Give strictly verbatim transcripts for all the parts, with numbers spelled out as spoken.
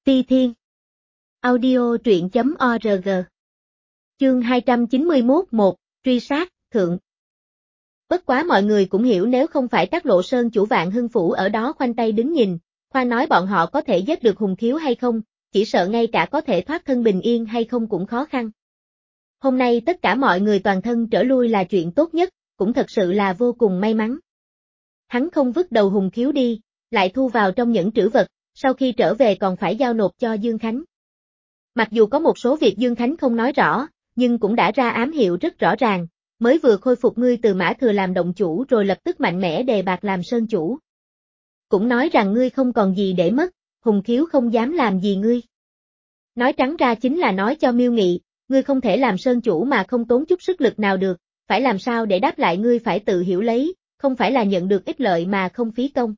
Ti Thiên. Audio truyện chấm org. Chương hai trăm chín mươi mốt một, truy sát, thượng. Bất quá mọi người cũng hiểu nếu không phải Trác Lộ Sơn chủ Vạn Hưng Phủ ở đó khoanh tay đứng nhìn, khoan nói bọn họ có thể giết được Hùng Khiếu hay không, chỉ sợ ngay cả có thể thoát thân bình yên hay không cũng khó khăn. Hôm nay tất cả mọi người toàn thân trở lui là chuyện tốt nhất, cũng thật sự là vô cùng may mắn. Hắn không vứt đầu Hùng Khiếu đi, lại thu vào trong những trữ vật, sau khi trở về còn phải giao nộp cho Dương Khánh. Mặc dù có một số việc Dương Khánh không nói rõ, nhưng cũng đã ra ám hiệu rất rõ ràng, mới vừa khôi phục ngươi từ Mã Thừa làm động chủ rồi lập tức mạnh mẽ đề bạt làm sơn chủ. Cũng nói rằng ngươi không còn gì để mất, Hùng Khiếu không dám làm gì ngươi. Nói trắng ra chính là nói cho Miêu Nghị, ngươi không thể làm sơn chủ mà không tốn chút sức lực nào được, phải làm sao để đáp lại ngươi phải tự hiểu lấy, không phải là nhận được ích lợi mà không phí công.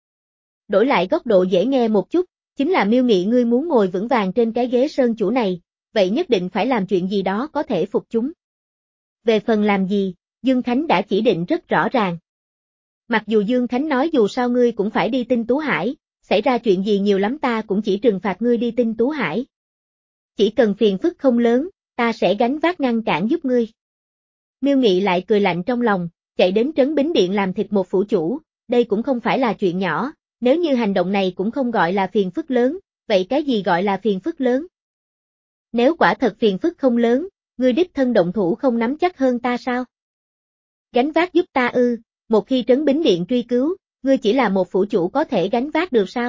Đổi lại góc độ dễ nghe một chút, chính là Miêu Nghị ngươi muốn ngồi vững vàng trên cái ghế sơn chủ này, vậy nhất định phải làm chuyện gì đó có thể phục chúng. Về phần làm gì, Dương Khánh đã chỉ định rất rõ ràng. Mặc dù Dương Khánh nói dù sao ngươi cũng phải đi Tinh Tú Hải, xảy ra chuyện gì nhiều lắm ta cũng chỉ trừng phạt ngươi đi Tinh Tú Hải. Chỉ cần phiền phức không lớn, ta sẽ gánh vác ngăn cản giúp ngươi. Miêu Nghị lại cười lạnh trong lòng, chạy đến Trấn Bính Điện làm thịt một phủ chủ, đây cũng không phải là chuyện nhỏ, nếu như hành động này cũng không gọi là phiền phức lớn, vậy cái gì gọi là phiền phức lớn? Nếu quả thật phiền phức không lớn, ngươi đích thân động thủ không nắm chắc hơn ta sao? Gánh vác giúp ta ư, một khi Trấn Bính Điện truy cứu, ngươi chỉ là một phủ chủ có thể gánh vác được sao?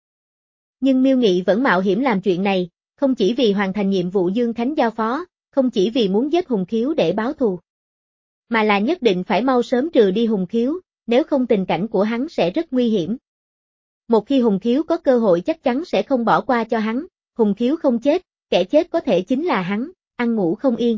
Nhưng Miêu Nghị vẫn mạo hiểm làm chuyện này, không chỉ vì hoàn thành nhiệm vụ Dương Khánh giao phó, không chỉ vì muốn giết Hùng Khiếu để báo thù, mà là nhất định phải mau sớm trừ đi Hùng Khiếu, nếu không tình cảnh của hắn sẽ rất nguy hiểm. Một khi Hùng Khiếu có cơ hội chắc chắn sẽ không bỏ qua cho hắn, Hùng Khiếu không chết, kẻ chết có thể chính là hắn, ăn ngủ không yên.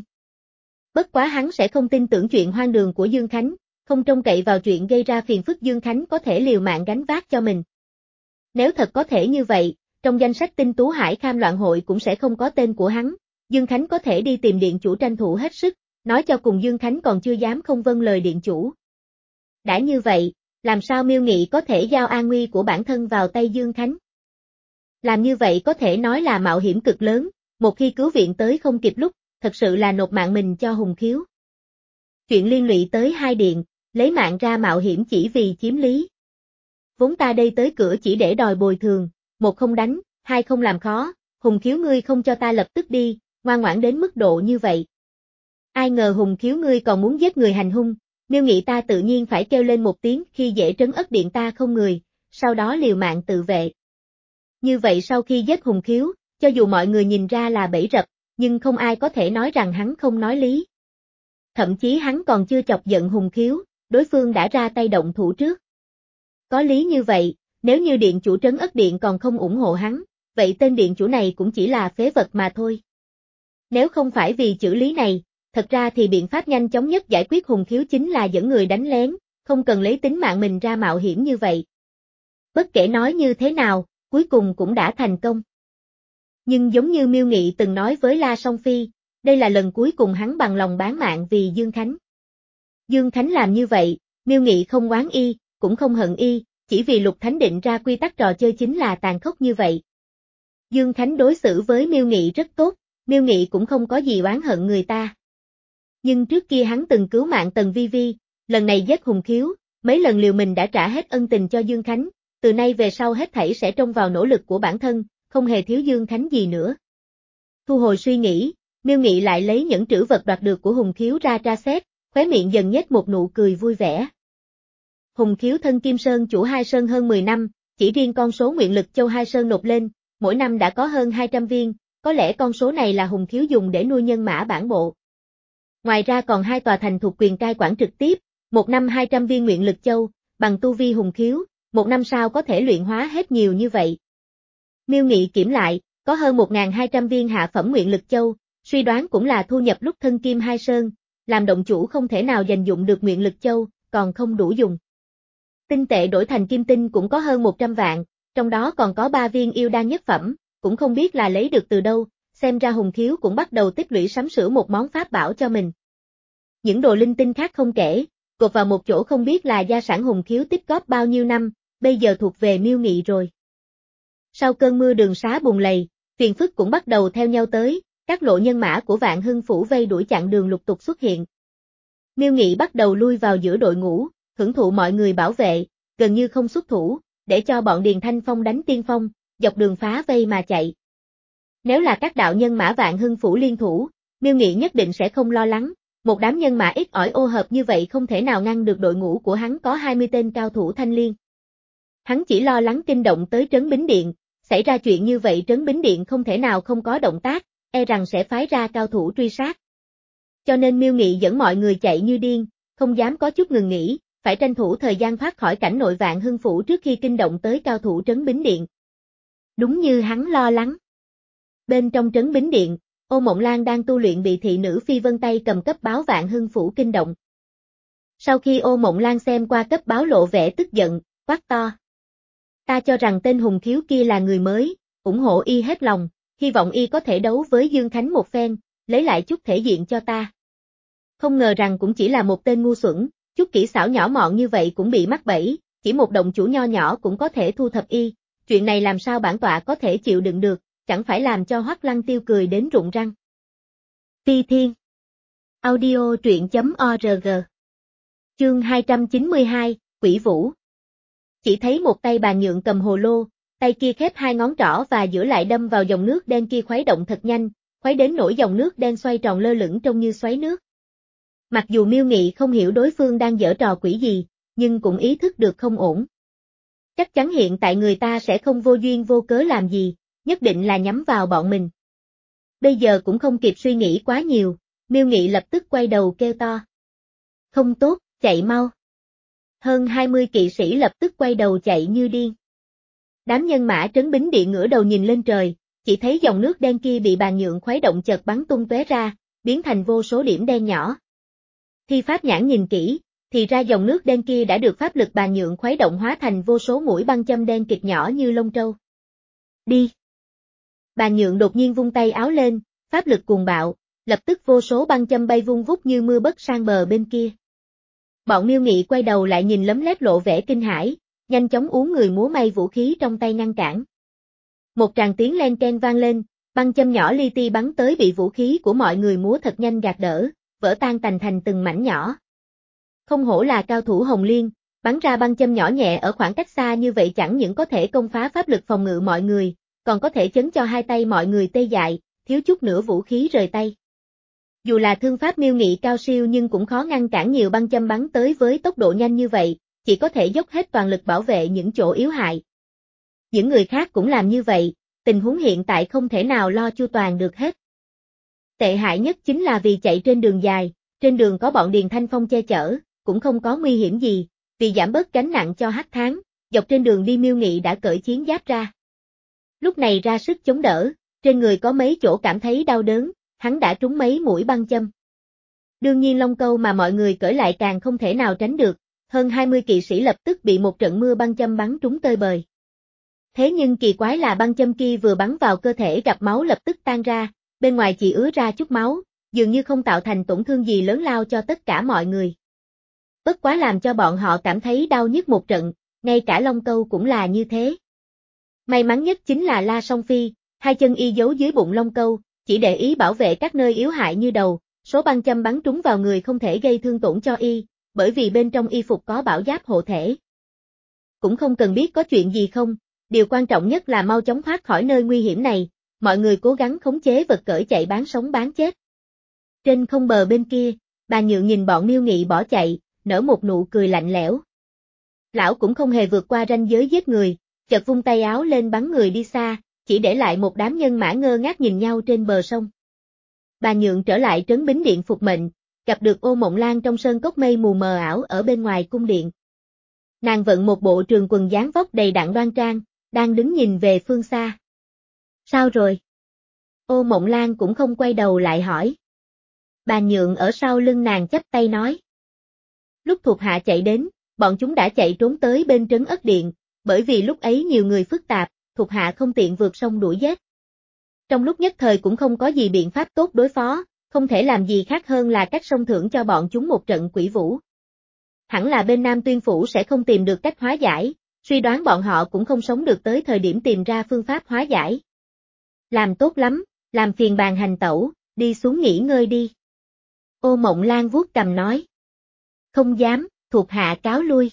Bất quá hắn sẽ không tin tưởng chuyện hoang đường của Dương Khánh, không trông cậy vào chuyện gây ra phiền phức Dương Khánh có thể liều mạng gánh vác cho mình. Nếu thật có thể như vậy, trong danh sách Tinh Tú Hải Kham Loạn Hội cũng sẽ không có tên của hắn, Dương Khánh có thể đi tìm điện chủ tranh thủ hết sức, nói cho cùng Dương Khánh còn chưa dám không vâng lời điện chủ. Đã như vậy, làm sao Miêu Nghị có thể giao an nguy của bản thân vào tay Dương Khánh? Làm như vậy có thể nói là mạo hiểm cực lớn, một khi cứu viện tới không kịp lúc, thật sự là nộp mạng mình cho Hùng Khiếu. Chuyện liên lụy tới hai điện, lấy mạng ra mạo hiểm chỉ vì chiếm lý. Vốn ta đây tới cửa chỉ để đòi bồi thường, một không đánh, hai không làm khó, Hùng Khiếu ngươi không cho ta lập tức đi, ngoan ngoãn đến mức độ như vậy. Ai ngờ Hùng Khiếu ngươi còn muốn giết người hành hung, Miêu Nghị ta tự nhiên phải kêu lên một tiếng khi dễ Trấn Ất Điện ta không người, sau đó liều mạng tự vệ. Như vậy sau khi giết Hùng Khiếu, cho dù mọi người nhìn ra là bẫy rập, nhưng không ai có thể nói rằng hắn không nói lý. Thậm chí hắn còn chưa chọc giận Hùng Khiếu, đối phương đã ra tay động thủ trước. Có lý như vậy, nếu như điện chủ Trấn Ất Điện còn không ủng hộ hắn, vậy tên điện chủ này cũng chỉ là phế vật mà thôi. Nếu không phải vì chữ lý này, thật ra thì biện pháp nhanh chóng nhất giải quyết Hùng Khiếu chính là dẫn người đánh lén, không cần lấy tính mạng mình ra mạo hiểm như vậy. Bất kể nói như thế nào, cuối cùng cũng đã thành công. Nhưng giống như Miêu Nghị từng nói với La Song Phi, đây là lần cuối cùng hắn bằng lòng bán mạng vì Dương Khánh. Dương Khánh làm như vậy, Miêu Nghị không oán y, cũng không hận y, chỉ vì Lục Thánh định ra quy tắc trò chơi chính là tàn khốc như vậy. Dương Khánh đối xử với Miêu Nghị rất tốt, Miêu Nghị cũng không có gì oán hận người ta. Nhưng trước kia hắn từng cứu mạng Tần Vi Vi, lần này giết Hùng Khiếu, mấy lần liều mình đã trả hết ân tình cho Dương Khánh, từ nay về sau hết thảy sẽ trông vào nỗ lực của bản thân, không hề thiếu Dương Khánh gì nữa. Thu hồi suy nghĩ, Miêu Nghị lại lấy những trữ vật đoạt được của Hùng Khiếu ra tra xét, khóe miệng dần nhếch một nụ cười vui vẻ. Hùng Khiếu thân Kim Sơn chủ Hai Sơn hơn mười năm, chỉ riêng con số nguyện lực châu Hai Sơn nộp lên, mỗi năm đã có hơn hai trăm viên, có lẽ con số này là Hùng Khiếu dùng để nuôi nhân mã bản bộ. Ngoài ra còn hai tòa thành thuộc quyền cai quản trực tiếp, một năm hai trăm viên nguyện lực châu, bằng tu vi Hùng Khiếu, một năm sau có thể luyện hóa hết nhiều như vậy. Miêu Nghị kiểm lại, có hơn một nghìn hai trăm viên hạ phẩm nguyện lực châu, suy đoán cũng là thu nhập lúc thân Kim Hai Sơn, làm động chủ không thể nào dành dụng được nguyện lực châu, còn không đủ dùng. Tinh tệ đổi thành kim tinh cũng có hơn một trăm vạn, trong đó còn có ba viên yêu đan nhất phẩm, cũng không biết là lấy được từ đâu, xem ra Hùng Khiếu cũng bắt đầu tích lũy sắm sửa một món pháp bảo cho mình. Những đồ linh tinh khác không kể, cột vào một chỗ không biết là gia sản Hùng Khiếu tích góp bao nhiêu năm, bây giờ thuộc về Miêu Nghị rồi. Sau cơn mưa đường xá bùn lầy, phiền phức cũng bắt đầu theo nhau tới, các lộ nhân mã của Vạn Hưng Phủ vây đuổi chặn đường lục tục xuất hiện. Miêu Nghị bắt đầu lui vào giữa đội ngũ, hưởng thụ mọi người bảo vệ, gần như không xuất thủ, để cho bọn Điền Thanh Phong đánh tiên phong, dọc đường phá vây mà chạy. Nếu là các đạo nhân mã Vạn Hưng Phủ liên thủ, Miêu Nghị nhất định sẽ không lo lắng, một đám nhân mã ít ỏi ô hợp như vậy không thể nào ngăn được đội ngũ của hắn có hai mươi tên cao thủ thanh liên. Hắn chỉ lo lắng kinh động tới Trấn Bính Điện, xảy ra chuyện như vậy Trấn Bính Điện không thể nào không có động tác, e rằng sẽ phái ra cao thủ truy sát. Cho nên Miêu Nghị dẫn mọi người chạy như điên, không dám có chút ngừng nghỉ, phải tranh thủ thời gian thoát khỏi cảnh nội Vạn Hưng Phủ trước khi kinh động tới cao thủ Trấn Bính Điện. Đúng như hắn lo lắng. Bên trong Trấn Bính Điện, Ô Mộng Lan đang tu luyện bị thị nữ Phi Vân tay cầm cấp báo Vạn Hưng Phủ kinh động. Sau khi Ô Mộng Lan xem qua cấp báo lộ vẻ tức giận, quát to. Ta cho rằng tên Hùng Khiếu kia là người mới, ủng hộ y hết lòng, hy vọng y có thể đấu với Dương Khánh một phen, lấy lại chút thể diện cho ta. Không ngờ rằng cũng chỉ là một tên ngu xuẩn, chút kỹ xảo nhỏ mọn như vậy cũng bị mắc bẫy, chỉ một động chủ nho nhỏ cũng có thể thu thập y, chuyện này làm sao bản tọa có thể chịu đựng được, chẳng phải làm cho Hoắc Lăng Tiêu cười đến rụng răng. Phi Thiên Audio truyện chấm org Chương hai trăm chín mươi hai, Quỷ Vũ. Chỉ thấy một tay Bàn Nhượng cầm hồ lô, tay kia khép hai ngón trỏ và giữa lại đâm vào dòng nước đen kia khuấy động thật nhanh, khuấy đến nỗi dòng nước đen xoay tròn lơ lửng trông như xoáy nước. Mặc dù Miêu Nghị không hiểu đối phương đang giở trò quỷ gì, nhưng cũng ý thức được không ổn. Chắc chắn hiện tại người ta sẽ không vô duyên vô cớ làm gì, nhất định là nhắm vào bọn mình. Bây giờ cũng không kịp suy nghĩ quá nhiều, Miêu Nghị lập tức quay đầu kêu to. Không tốt, chạy mau. Hơn hai mươi kỵ sĩ lập tức quay đầu chạy như điên. Đám nhân mã Trấn Bính Điện ngửa đầu nhìn lên trời, chỉ thấy dòng nước đen kia bị Bàn Nhượng khuấy động chợt bắn tung tóe ra, biến thành vô số điểm đen nhỏ. Khi pháp nhãn nhìn kỹ, thì ra dòng nước đen kia đã được pháp lực Bàn Nhượng khuấy động hóa thành vô số mũi băng châm đen kịt nhỏ như lông trâu. Đi! Bàn Nhượng đột nhiên vung tay áo lên, pháp lực cuồng bạo, lập tức vô số băng châm bay vung vút như mưa bất sang bờ bên kia. Bọn Miêu Nghị quay đầu lại nhìn lấm lét lộ vẻ kinh hãi, nhanh chóng uốn người múa may vũ khí trong tay ngăn cản. Một tràng tiếng len ken vang lên, băng châm nhỏ li ti bắn tới bị vũ khí của mọi người múa thật nhanh gạt đỡ, vỡ tan tành thành từng mảnh nhỏ. Không hổ là cao thủ Hồng Liên, bắn ra băng châm nhỏ nhẹ ở khoảng cách xa như vậy chẳng những có thể công phá pháp lực phòng ngự mọi người, còn có thể chấn cho hai tay mọi người tê dại, thiếu chút nữa vũ khí rời tay. Dù là thương pháp Miêu Nghị cao siêu nhưng cũng khó ngăn cản nhiều băng châm bắn tới với tốc độ nhanh như vậy, chỉ có thể dốc hết toàn lực bảo vệ những chỗ yếu hại. Những người khác cũng làm như vậy, tình huống hiện tại không thể nào lo chu toàn được hết. Tệ hại nhất chính là vì chạy trên đường dài, trên đường có bọn Điền Thanh Phong che chở, cũng không có nguy hiểm gì, vì giảm bớt gánh nặng cho Hắc Thắng, dọc trên đường đi Miêu Nghị đã cởi chiến giáp ra. Lúc này ra sức chống đỡ, trên người có mấy chỗ cảm thấy đau đớn, hắn đã trúng mấy mũi băng châm. Đương nhiên lông câu mà mọi người cởi lại càng không thể nào tránh được, hơn hai mươi kỵ sĩ lập tức bị một trận mưa băng châm bắn trúng tơi bời. Thế nhưng kỳ quái là băng châm kia vừa bắn vào cơ thể gặp máu lập tức tan ra, bên ngoài chỉ ứa ra chút máu, dường như không tạo thành tổn thương gì lớn lao cho tất cả mọi người. Bất quá làm cho bọn họ cảm thấy đau nhức một trận, ngay cả lông câu cũng là như thế. May mắn nhất chính là La Song Phi, hai chân y giấu dưới bụng lông câu, chỉ để ý bảo vệ các nơi yếu hại như đầu, số băng châm bắn trúng vào người không thể gây thương tổn cho y, bởi vì bên trong y phục có bảo giáp hộ thể. Cũng không cần biết có chuyện gì không, điều quan trọng nhất là mau chóng thoát khỏi nơi nguy hiểm này, mọi người cố gắng khống chế vật cởi chạy bán sống bán chết. Trên không bờ bên kia, Bàn Nhượng nhìn bọn Miêu Nghị bỏ chạy, nở một nụ cười lạnh lẽo. Lão cũng không hề vượt qua ranh giới giết người, chợt vung tay áo lên bắn người đi xa, chỉ để lại một đám nhân mã ngơ ngác nhìn nhau trên bờ sông. Bàn Nhượng trở lại Trấn Bính Điện phục mệnh, gặp được Ô Mộng Lan trong sơn cốc mây mù mờ ảo ở bên ngoài cung điện. Nàng vận một bộ trường quần dáng vóc đầy đặn đoan trang, đang đứng nhìn về phương xa. Sao rồi? Ô Mộng Lan cũng không quay đầu lại hỏi. Bàn Nhượng ở sau lưng nàng chắp tay nói. Lúc thuộc hạ chạy đến, bọn chúng đã chạy trốn tới bên Trấn Ất Điện, bởi vì lúc ấy nhiều người phức tạp, thuộc hạ không tiện vượt sông đuổi giết. Trong lúc nhất thời cũng không có gì biện pháp tốt đối phó, không thể làm gì khác hơn là cách sông thưởng cho bọn chúng một trận quỷ vũ. Hẳn là bên Nam Tuyên Phủ sẽ không tìm được cách hóa giải, Suy đoán bọn họ cũng không sống được tới thời điểm tìm ra phương pháp hóa giải. Làm tốt lắm, làm phiền bàn hành tẩu, đi xuống nghỉ ngơi đi. Ô Mộng Lan vuốt cằm nói. Không dám, thuộc hạ cáo lui.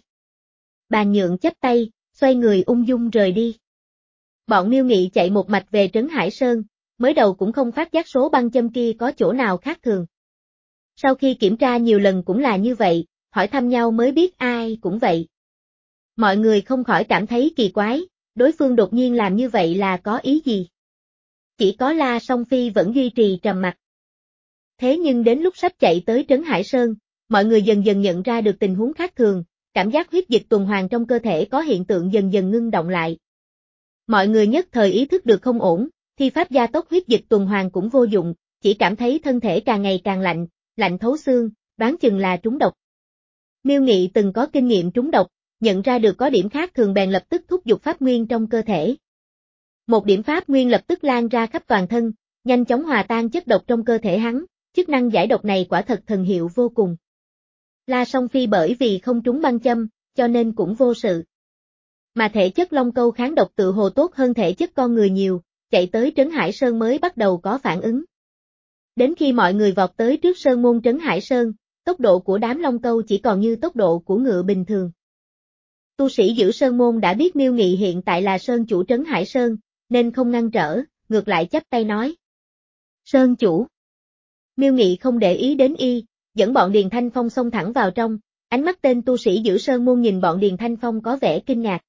Bàn Nhượng chắp tay, xoay người ung dung rời đi. Bọn Miêu Nghị chạy một mạch về Trấn Hải Sơn, mới đầu cũng không phát giác số băng châm kia có chỗ nào khác thường. Sau khi kiểm tra nhiều lần cũng là như vậy, hỏi thăm nhau mới biết ai cũng vậy. Mọi người không khỏi cảm thấy kỳ quái, đối phương đột nhiên làm như vậy là có ý gì? Chỉ có La Song Phi vẫn duy trì trầm mặc. Thế nhưng đến lúc sắp chạy tới Trấn Hải Sơn, mọi người dần dần nhận ra được tình huống khác thường, cảm giác huyết dịch tuần hoàn trong cơ thể có hiện tượng dần dần ngưng động lại. Mọi người nhất thời ý thức được không ổn, thi pháp gia tốc huyết dịch tuần hoàn cũng vô dụng, chỉ cảm thấy thân thể càng ngày càng lạnh, lạnh thấu xương, đoán chừng là trúng độc. Miêu Nghị từng có kinh nghiệm trúng độc, nhận ra được có điểm khác thường bèn lập tức thúc giục pháp nguyên trong cơ thể. Một điểm pháp nguyên lập tức lan ra khắp toàn thân, nhanh chóng hòa tan chất độc trong cơ thể hắn, chức năng giải độc này quả thật thần hiệu vô cùng. La Song Phi bởi vì không trúng băng châm, cho nên cũng vô sự. Mà thể chất Long Câu kháng độc tự hồ tốt hơn thể chất con người nhiều, chạy tới Trấn Hải Sơn mới bắt đầu có phản ứng. Đến khi mọi người vọt tới trước sơn môn Trấn Hải Sơn, tốc độ của đám Long Câu chỉ còn như tốc độ của ngựa bình thường. Tu sĩ giữ sơn môn đã biết Miêu Nghị hiện tại là sơn chủ Trấn Hải Sơn, nên không ngăn trở, ngược lại chắp tay nói. Sơn chủ. Miêu Nghị không để ý đến y, dẫn bọn Điền Thanh Phong xông thẳng vào trong, ánh mắt tên tu sĩ giữ sơn môn nhìn bọn Điền Thanh Phong có vẻ kinh ngạc.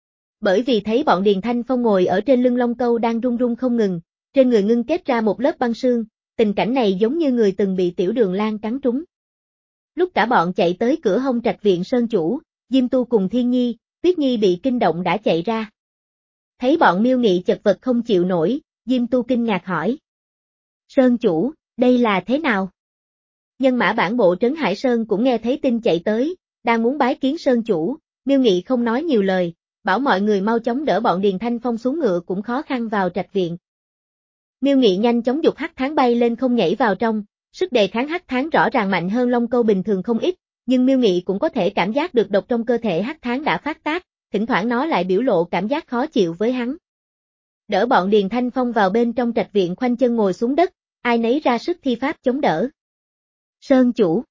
Bởi vì thấy bọn Điền Thanh Phong ngồi ở trên lưng Long Câu đang run run không ngừng, trên người ngưng kết ra một lớp băng sương, tình cảnh này giống như người từng bị tiểu đường lang cắn trúng. Lúc cả bọn chạy tới cửa hông trạch viện sơn chủ, Diêm Tu cùng Thiên Nhi, Tuyết Nhi bị kinh động đã chạy ra. Thấy bọn Miêu Nghị chật vật không chịu nổi, Diêm Tu kinh ngạc hỏi. Sơn chủ, đây là thế nào? Nhân mã bản bộ Trấn Hải Sơn cũng nghe thấy tin chạy tới, đang muốn bái kiến sơn chủ, Miêu Nghị không nói nhiều lời, bảo mọi người mau chóng đỡ bọn Điền Thanh Phong xuống ngựa cũng khó khăn vào trạch viện. Miêu Nghị nhanh chóng giục hắc thán bay lên không nhảy vào trong, sức đề kháng hắc thán rõ ràng mạnh hơn Long Câu bình thường không ít, nhưng Miêu Nghị cũng có thể cảm giác được độc trong cơ thể hắc thán đã phát tác, thỉnh thoảng nó lại biểu lộ cảm giác khó chịu với hắn. Đỡ bọn Điền Thanh Phong vào bên trong trạch viện khoanh chân ngồi xuống đất, ai nấy ra sức thi pháp chống đỡ. Sơn chủ.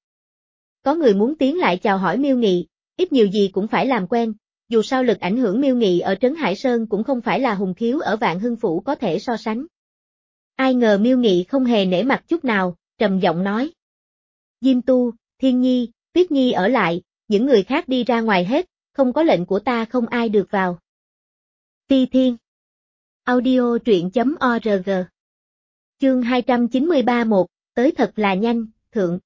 Có người muốn tiến lại chào hỏi Miêu Nghị, ít nhiều gì cũng phải làm quen, dù sao lực ảnh hưởng Miêu Nghị ở Trấn Hải Sơn cũng không phải là Hùng Khiếu ở Vạn Hưng Phủ có thể so sánh. Ai ngờ Miêu Nghị không hề nể mặt chút nào, trầm giọng nói. Diêm Tu, Thiên Nhi, Tuyết Nhi ở lại, những người khác đi ra ngoài hết, không có lệnh của ta không ai được vào. Ti Thiên. Audio truyện chấm org. Chương hai trăm chín mươi ba một, tới thật là nhanh, thượng.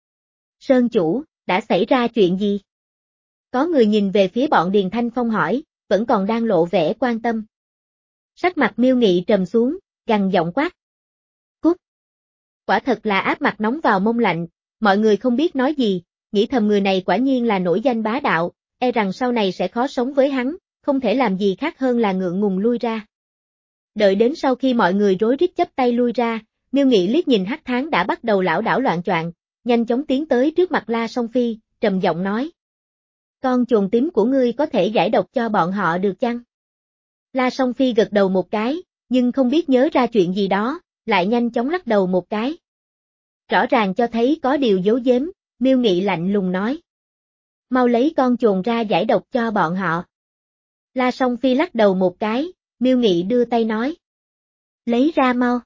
Sơn chủ, đã xảy ra chuyện gì? Có người nhìn về phía bọn Điền Thanh Phong hỏi, vẫn còn đang lộ vẻ quan tâm. Sắc mặt Miêu Nghị trầm xuống, gằn giọng quát. Cút. Quả thật là áp mặt nóng vào mông lạnh, mọi người không biết nói gì, nghĩ thầm người này quả nhiên là nổi danh bá đạo, e rằng sau này sẽ khó sống với hắn, không thể làm gì khác hơn là ngượng ngùng lui ra. Đợi đến sau khi mọi người rối rít chắp tay lui ra, Miêu Nghị liếc nhìn hắc thán đã bắt đầu lảo đảo loạn choạng, nhanh chóng tiến tới trước mặt La Song Phi, trầm giọng nói. Con chuồn tím của ngươi có thể giải độc cho bọn họ được chăng? La Song Phi gật đầu một cái, nhưng không biết nhớ ra chuyện gì đó, lại nhanh chóng lắc đầu một cái. Rõ ràng cho thấy có điều giấu giếm, Miêu Nghị lạnh lùng nói. Mau lấy con chuồn ra giải độc cho bọn họ. La Song Phi lắc đầu một cái, Miêu Nghị đưa tay nói. Lấy ra mau.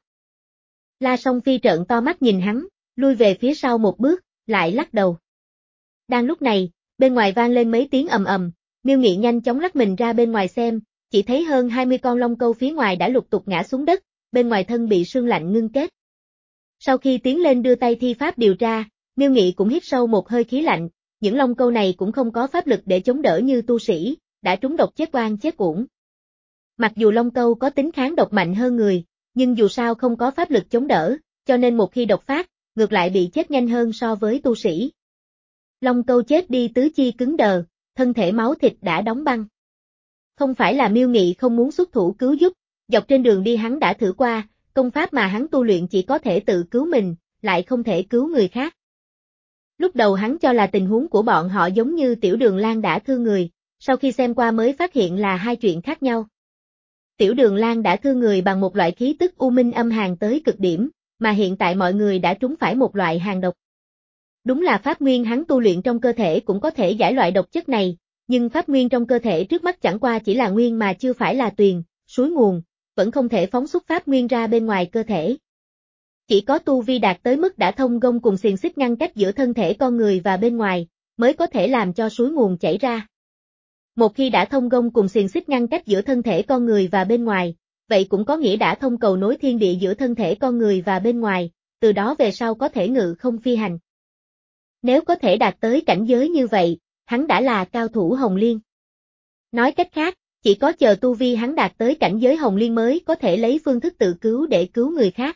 La Song Phi trợn to mắt nhìn hắn, lui về phía sau một bước, lại lắc đầu. Đang lúc này, bên ngoài vang lên mấy tiếng ầm ầm, Miêu Nghị nhanh chóng lắc mình ra bên ngoài xem, chỉ thấy hơn hai mươi con Long Câu phía ngoài đã lục tục ngã xuống đất, bên ngoài thân bị sương lạnh ngưng kết. Sau khi tiến lên đưa tay thi pháp điều tra, Miêu Nghị cũng hít sâu một hơi khí lạnh, những Long Câu này cũng không có pháp lực để chống đỡ như tu sĩ, đã trúng độc chết oan chết uổng. Mặc dù Long Câu có tính kháng độc mạnh hơn người, nhưng dù sao không có pháp lực chống đỡ, cho nên một khi độc phát, ngược lại bị chết nhanh hơn so với tu sĩ. Long Câu chết đi tứ chi cứng đờ, thân thể máu thịt đã đóng băng. Không phải là Miêu Nghị không muốn xuất thủ cứu giúp, dọc trên đường đi hắn đã thử qua, công pháp mà hắn tu luyện chỉ có thể tự cứu mình, lại không thể cứu người khác. Lúc đầu hắn cho là tình huống của bọn họ giống như tiểu đường lang đã thương người, Sau khi xem qua mới phát hiện là hai chuyện khác nhau. Tiểu Đường Lan đã thương người bằng một loại khí tức u minh âm hàn tới cực điểm, mà hiện tại mọi người đã trúng phải một loại hàn độc. Đúng là pháp nguyên hắn tu luyện trong cơ thể cũng có thể giải loại độc chất này, nhưng pháp nguyên trong cơ thể trước mắt chẳng qua chỉ là nguyên mà chưa phải là tuyền, suối nguồn, vẫn không thể phóng xuất pháp nguyên ra bên ngoài cơ thể. Chỉ có tu vi đạt tới mức đã thông gông cùng xiềng xích ngăn cách giữa thân thể con người và bên ngoài, mới có thể làm cho suối nguồn chảy ra. Một khi đã thông gông cùng xiềng xích ngăn cách giữa thân thể con người và bên ngoài, vậy cũng có nghĩa đã thông cầu nối thiên địa giữa thân thể con người và bên ngoài, từ đó về sau có thể ngự không phi hành. Nếu có thể đạt tới cảnh giới như vậy, hắn đã là cao thủ Hồng Liên. Nói cách khác, chỉ có chờ tu vi hắn đạt tới cảnh giới Hồng Liên mới có thể lấy phương thức tự cứu để cứu người khác.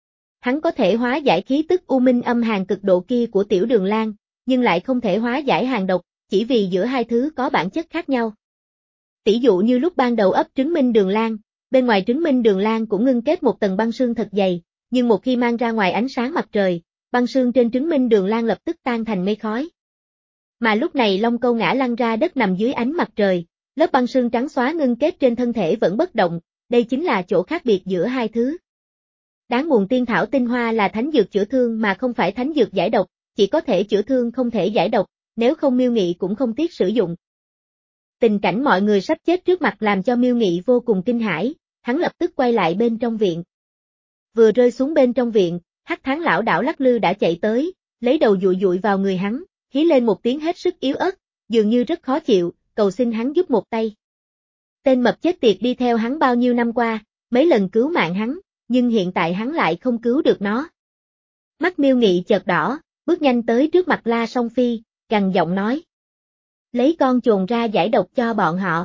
Hắn có thể hóa giải khí tức u minh âm hàn cực độ kia của Tiểu Đường Lan, nhưng lại không thể hóa giải hàn độc, chỉ vì giữa hai thứ có bản chất khác nhau. Tỷ dụ như lúc ban đầu ấp trứng Minh Đường Lan, bên ngoài trứng Minh Đường Lan cũng ngưng kết một tầng băng sương thật dày, nhưng một khi mang ra ngoài ánh sáng mặt trời, băng sương trên trứng Minh Đường Lan lập tức tan thành mây khói. Mà lúc này Long Câu ngã lăn ra đất nằm dưới ánh mặt trời, lớp băng sương trắng xóa ngưng kết trên thân thể vẫn bất động, đây chính là chỗ khác biệt giữa hai thứ. Đáng buồn tiên thảo tinh hoa là thánh dược chữa thương mà không phải thánh dược giải độc, chỉ có thể chữa thương không thể giải độc, nếu không Miêu Nghị cũng không tiếc sử dụng. Tình cảnh mọi người sắp chết trước mặt làm cho Miêu Nghị vô cùng kinh hãi, hắn lập tức quay lại bên trong viện. Vừa rơi xuống bên trong viện, Hắc Thán lão đảo lắc lư đã chạy tới, lấy đầu dụi dụi vào người hắn, hí lên một tiếng hết sức yếu ớt, dường như rất khó chịu, cầu xin hắn giúp một tay. Tên mập chết tiệt đi theo hắn bao nhiêu năm qua, mấy lần cứu mạng hắn, nhưng hiện tại hắn lại không cứu được nó. Mắt Miêu Nghị chợt đỏ, bước nhanh tới trước mặt La Song Phi, gằn giọng nói. Lấy con chồn ra giải độc cho bọn họ.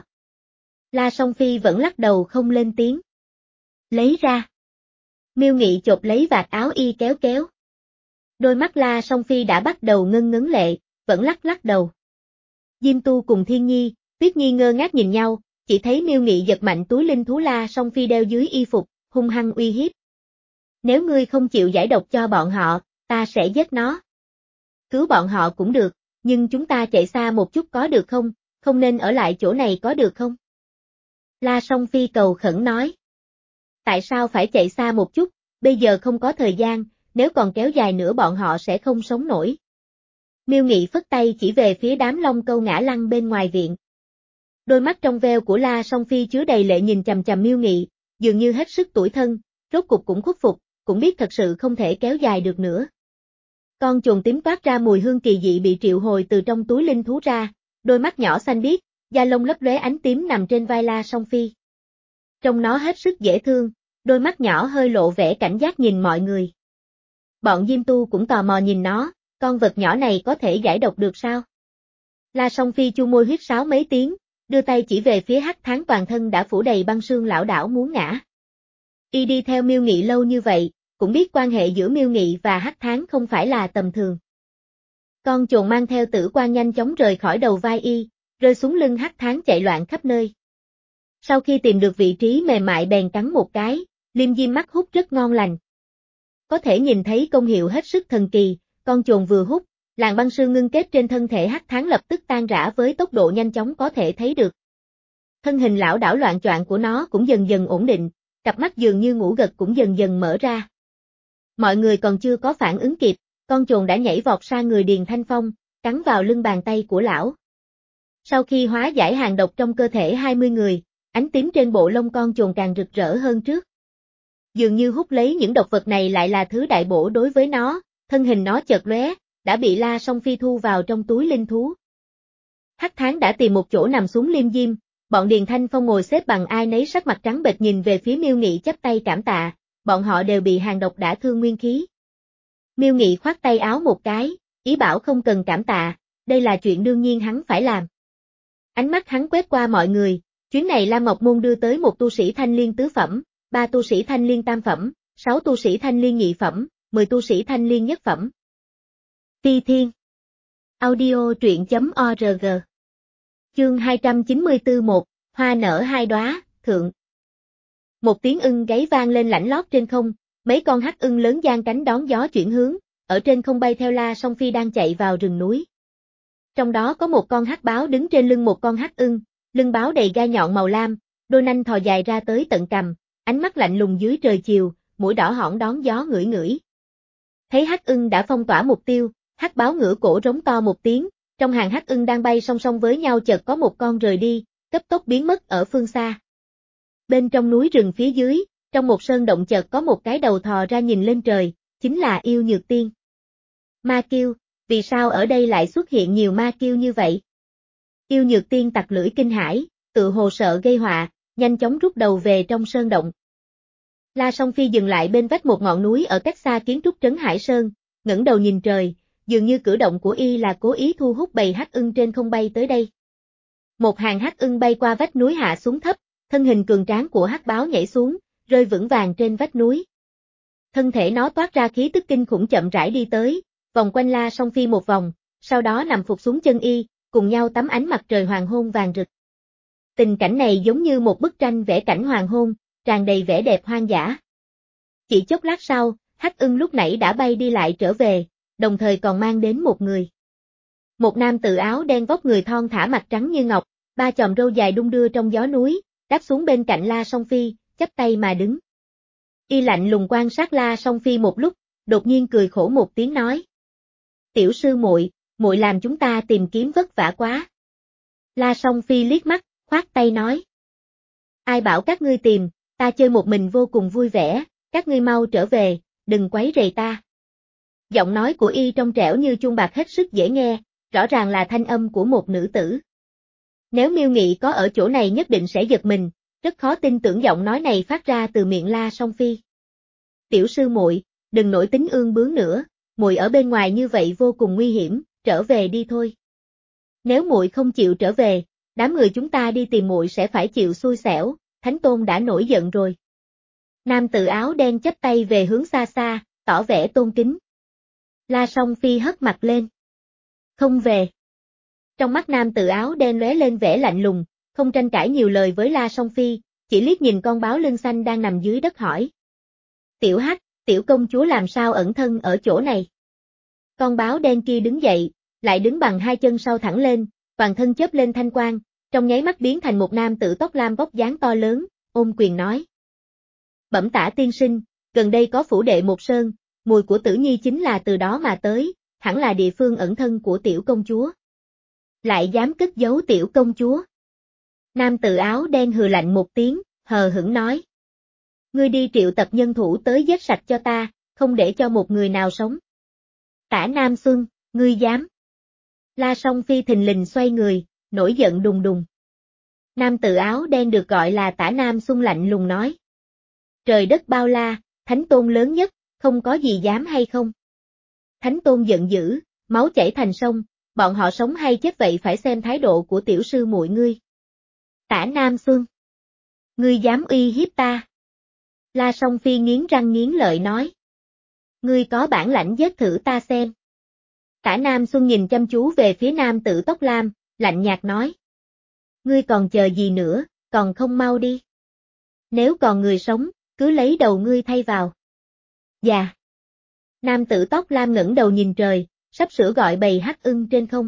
La Song Phi vẫn lắc đầu không lên tiếng. Lấy ra. Miêu Nghị chộp lấy vạt áo y kéo kéo. Đôi mắt La Song Phi đã bắt đầu ngân ngấn lệ, vẫn lắc lắc đầu. Diêm Tu cùng Thiên Nhi, Tuyết Nhi ngơ ngác nhìn nhau, chỉ thấy Miêu Nghị giật mạnh túi linh thú La Song Phi đeo dưới y phục, hung hăng uy hiếp. Nếu ngươi không chịu giải độc cho bọn họ, ta sẽ giết nó. Cứu bọn họ cũng được, nhưng chúng ta chạy xa một chút có được không, không nên ở lại chỗ này có được không? La Song Phi cầu khẩn nói. Tại sao phải chạy xa một chút, bây giờ không có thời gian, nếu còn kéo dài nữa bọn họ sẽ không sống nổi. Miêu Nghị phất tay chỉ về phía đám Long Câu ngã lăn bên ngoài viện. Đôi mắt trong veo của La Song Phi chứa đầy lệ nhìn chằm chằm Miêu Nghị, dường như hết sức tủi thân, rốt cục cũng khuất phục, cũng biết thật sự không thể kéo dài được nữa. Con chồn tím toát ra mùi hương kỳ dị bị triệu hồi từ trong túi linh thú ra, đôi mắt nhỏ xanh biếc, da lông lấp lóe ánh tím nằm trên vai La Song Phi. Trông nó hết sức dễ thương, đôi mắt nhỏ hơi lộ vẻ cảnh giác nhìn mọi người. Bọn Diêm Tu cũng tò mò nhìn nó, con vật nhỏ này có thể giải độc được sao? La Song Phi chu môi huýt sáo mấy tiếng, đưa tay chỉ về phía Hắc Thán toàn thân đã phủ đầy băng sương lão đảo muốn ngã. Y đi theo Miêu Nghị lâu như vậy, cũng biết quan hệ giữa Miêu Nghị và Hắc Thán không phải là tầm thường. Con chồn mang theo Tử Quan nhanh chóng rời khỏi đầu vai y, rơi xuống lưng Hắc Thán chạy loạn khắp nơi. Sau khi tìm được vị trí mềm mại bèn cắn một cái, liêm diêm mắt hút rất ngon lành. Có thể nhìn thấy công hiệu hết sức thần kỳ, con chồn vừa hút, làn băng sương ngưng kết trên thân thể Hắc Thán lập tức tan rã với tốc độ nhanh chóng có thể thấy được. Thân hình lão đảo loạn choạng của nó cũng dần dần ổn định, cặp mắt dường như ngủ gật cũng dần dần mở ra. Mọi người còn chưa có phản ứng kịp, con chồn đã nhảy vọt sang người Điền Thanh Phong, cắn vào lưng bàn tay của lão. Sau khi hóa giải hàn độc trong cơ thể hai mươi người, ánh tím trên bộ lông con chồn càng rực rỡ hơn trước. Dường như hút lấy những độc vật này lại là thứ đại bổ đối với nó, thân hình nó chợt lóe, đã bị La Song Phi thu vào trong túi linh thú. Hắc Thán đã tìm một chỗ nằm xuống liêm diêm, bọn Điền Thanh Phong ngồi xếp bằng ai nấy sắc mặt trắng bệch nhìn về phía Miêu Nghị chắp tay cảm tạ, bọn họ đều bị hàn độc đả thương nguyên khí. Miêu Nghị khoát tay áo một cái, ý bảo không cần cảm tạ, đây là chuyện đương nhiên hắn phải làm. Ánh mắt hắn quét qua mọi người, chuyến này Lam Ngọc Môn đưa tới một tu sĩ thanh liên tứ phẩm, ba tu sĩ thanh liên tam phẩm, sáu tu sĩ thanh liên nhị phẩm, mười tu sĩ thanh liên nhất phẩm. Ti Thiên Audio truyện chấm org Chương hai trăm chín mươi tư một, hoa nở hai đóa, thượng. Một tiếng ưng gáy vang lên lảnh lót trên không, mấy con hắc ưng lớn giang cánh đón gió chuyển hướng, ở trên không bay theo La Song Phi đang chạy vào rừng núi. Trong đó có một con hắc báo đứng trên lưng một con hắc ưng, lưng báo đầy gai nhọn màu lam, đôi nanh thò dài ra tới tận cằm, ánh mắt lạnh lùng dưới trời chiều, mũi đỏ hỏn đón gió ngửi ngửi. Thấy hắc ưng đã phong tỏa mục tiêu, hắc báo ngửa cổ rống to một tiếng, trong hàng hắc ưng đang bay song song với nhau chợt có một con rời đi, cấp tốc biến mất ở phương xa. Bên trong núi rừng phía dưới, trong một sơn động chợt có một cái đầu thò ra nhìn lên trời, chính là yêu nhược tiên. Ma kiêu, vì sao ở đây lại xuất hiện nhiều ma kiêu như vậy? Yêu nhược tiên tặc lưỡi kinh hãi, tự hồ sợ gây họa, nhanh chóng rút đầu về trong sơn động. La Song Phi dừng lại bên vách một ngọn núi ở cách xa kiến trúc trấn Hải Sơn, ngẩng đầu nhìn trời, dường như cử động của y là cố ý thu hút bầy hắc ưng trên không bay tới đây. Một hàng hắc ưng bay qua vách núi hạ xuống thấp, thân hình cường tráng của hắc báo nhảy xuống, rơi vững vàng trên vách núi. Thân thể nó toát ra khí tức kinh khủng chậm rãi đi tới, vòng quanh La Song Phi một vòng, sau đó nằm phục xuống chân y, cùng nhau tắm ánh mặt trời hoàng hôn vàng rực. Tình cảnh này giống như một bức tranh vẽ cảnh hoàng hôn, tràn đầy vẻ đẹp hoang dã. Chỉ chốc lát sau, hắc ưng lúc nãy đã bay đi lại trở về, đồng thời còn mang đến một người. Một nam tử áo đen vóc người thon thả mặt trắng như ngọc, ba chòm râu dài đung đưa trong gió núi, đáp xuống bên cạnh La Song Phi, chắp tay mà đứng. Y lạnh lùng quan sát La Song Phi một lúc, đột nhiên cười khổ một tiếng nói: "Tiểu sư muội, muội làm chúng ta tìm kiếm vất vả quá." La Song Phi liếc mắt, khoát tay nói: "Ai bảo các ngươi tìm, ta chơi một mình vô cùng vui vẻ, các ngươi mau trở về, đừng quấy rầy ta." Giọng nói của y trong trẻo như chuông bạc hết sức dễ nghe, rõ ràng là thanh âm của một nữ tử. Nếu Miêu Nghị có ở chỗ này nhất định sẽ giật mình, rất khó tin tưởng giọng nói này phát ra từ miệng La Song Phi. "Tiểu sư muội, đừng nổi tính ương bướng nữa, muội ở bên ngoài như vậy vô cùng nguy hiểm, trở về đi thôi. Nếu muội không chịu trở về, đám người chúng ta đi tìm muội sẽ phải chịu xui xẻo, Thánh Tôn đã nổi giận rồi." Nam tử áo đen chắp tay về hướng xa xa, tỏ vẻ tôn kính. La Song Phi hất mặt lên. "Không về." Trong mắt nam tử áo đen lóe lên vẻ lạnh lùng, không tranh cãi nhiều lời với La Song Phi, chỉ liếc nhìn con báo lưng xanh đang nằm dưới đất hỏi: "Tiểu Hắc, tiểu công chúa làm sao ẩn thân ở chỗ này?" Con báo đen kia đứng dậy, lại đứng bằng hai chân sau thẳng lên, toàn thân chớp lên thanh quang, trong nháy mắt biến thành một nam tử tóc lam vóc dáng to lớn, ôm quyền nói: "Bẩm tả tiên sinh, gần đây có phủ đệ một sơn, mùi của Tử Nhi chính là từ đó mà tới, hẳn là địa phương ẩn thân của tiểu công chúa." "Lại dám cất giấu tiểu công chúa?" Nam tử áo đen hừ lạnh một tiếng, hờ hững nói: "Ngươi đi triệu tập nhân thủ tới giết sạch cho ta, không để cho một người nào sống." "Tả Nam Xuân, ngươi dám?" La Song Phi thình lình xoay người, nổi giận đùng đùng. Nam tử áo đen được gọi là Tả Nam Xuân lạnh lùng nói: "Trời đất bao la, Thánh Tôn lớn nhất, không có gì dám hay không?" Thánh Tôn giận dữ, máu chảy thành sông, bọn họ sống hay chết vậy phải xem thái độ của tiểu sư muội ngươi. "Tả Nam Xuân, ngươi dám uy hiếp ta?" La Song Phi nghiến răng nghiến lợi nói: "Ngươi có bản lãnh giết thử ta xem." Tả Nam Xuân nhìn chăm chú về phía nam tử tóc lam, lạnh nhạt nói: "Ngươi còn chờ gì nữa, còn không mau đi. Nếu còn người sống, cứ lấy đầu ngươi thay vào." "Dạ." Nam tử tóc lam ngẩng đầu nhìn trời, sắp sửa gọi bầy hắc ưng trên không.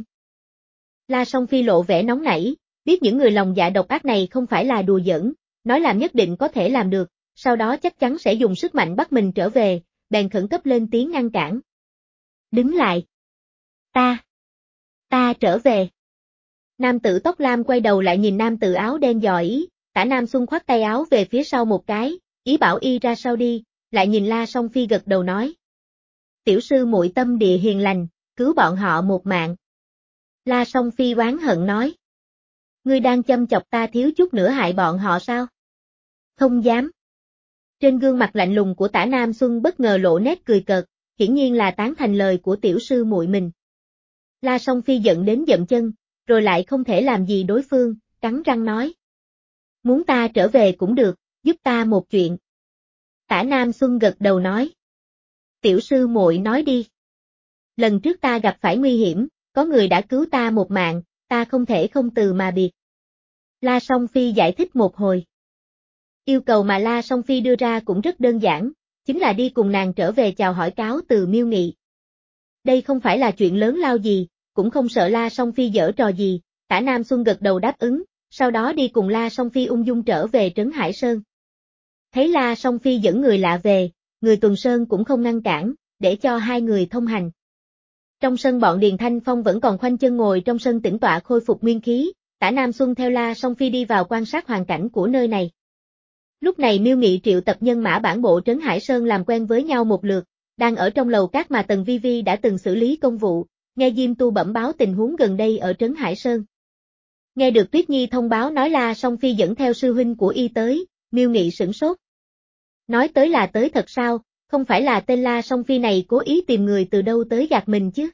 La Song Phi lộ vẻ nóng nảy, biết những người lòng dạ độc ác này không phải là đùa giỡn, nói làm nhất định có thể làm được, sau đó chắc chắn sẽ dùng sức mạnh bắt mình trở về, bèn khẩn cấp lên tiếng ngăn cản. "Đứng lại. Ta. Ta trở về." Nam tử tóc lam quay đầu lại nhìn nam tử áo đen dò ý, Tả Nam Xuân khoát tay áo về phía sau một cái, ý bảo y ra sau đi, lại nhìn La Song Phi gật đầu nói: "Tiểu sư muội tâm địa hiền lành, cứu bọn họ một mạng." La Song Phi oán hận nói: "Ngươi đang châm chọc ta thiếu chút nữa hại bọn họ sao?" "Không dám." Trên gương mặt lạnh lùng của Tả Nam Xuân bất ngờ lộ nét cười cợt, hiển nhiên là tán thành lời của tiểu sư muội mình. La Song Phi giận đến dậm chân, rồi lại không thể làm gì đối phương, cắn răng nói: "Muốn ta trở về cũng được, giúp ta một chuyện." Tả Nam Xuân gật đầu nói: "Tiểu sư muội nói đi." "Lần trước ta gặp phải nguy hiểm, có người đã cứu ta một mạng, ta không thể không từ mà biệt." La Song Phi giải thích một hồi. Yêu cầu mà La Song Phi đưa ra cũng rất đơn giản, chính là đi cùng nàng trở về chào hỏi cáo từ Miêu Nghị. Đây không phải là chuyện lớn lao gì, cũng không sợ La Song Phi giở trò gì, Tả Nam Xuân gật đầu đáp ứng, sau đó đi cùng La Song Phi ung dung trở về Trấn Hải Sơn. Thấy La Song Phi dẫn người lạ về, người tuần sơn cũng không ngăn cản, để cho hai người thông hành. Trong sân bọn Điền Thanh Phong vẫn còn khoanh chân ngồi trong sân tĩnh tọa khôi phục nguyên khí, Tả Nam Xuân theo La Song Phi đi vào quan sát hoàn cảnh của nơi này. Lúc này Miêu Nghị triệu tập nhân mã bản bộ Trấn Hải Sơn làm quen với nhau một lượt, đang ở trong lầu cát mà Tần Vi Vi đã từng xử lý công vụ, nghe Diêm Tu bẩm báo tình huống gần đây ở Trấn Hải Sơn. Nghe được Tuyết Nhi thông báo nói La Song Phi dẫn theo sư huynh của y tới, Miêu Nghị sửng sốt. Nói tới là tới thật sao, không phải là tên La Song Phi này cố ý tìm người từ đâu tới gạt mình chứ.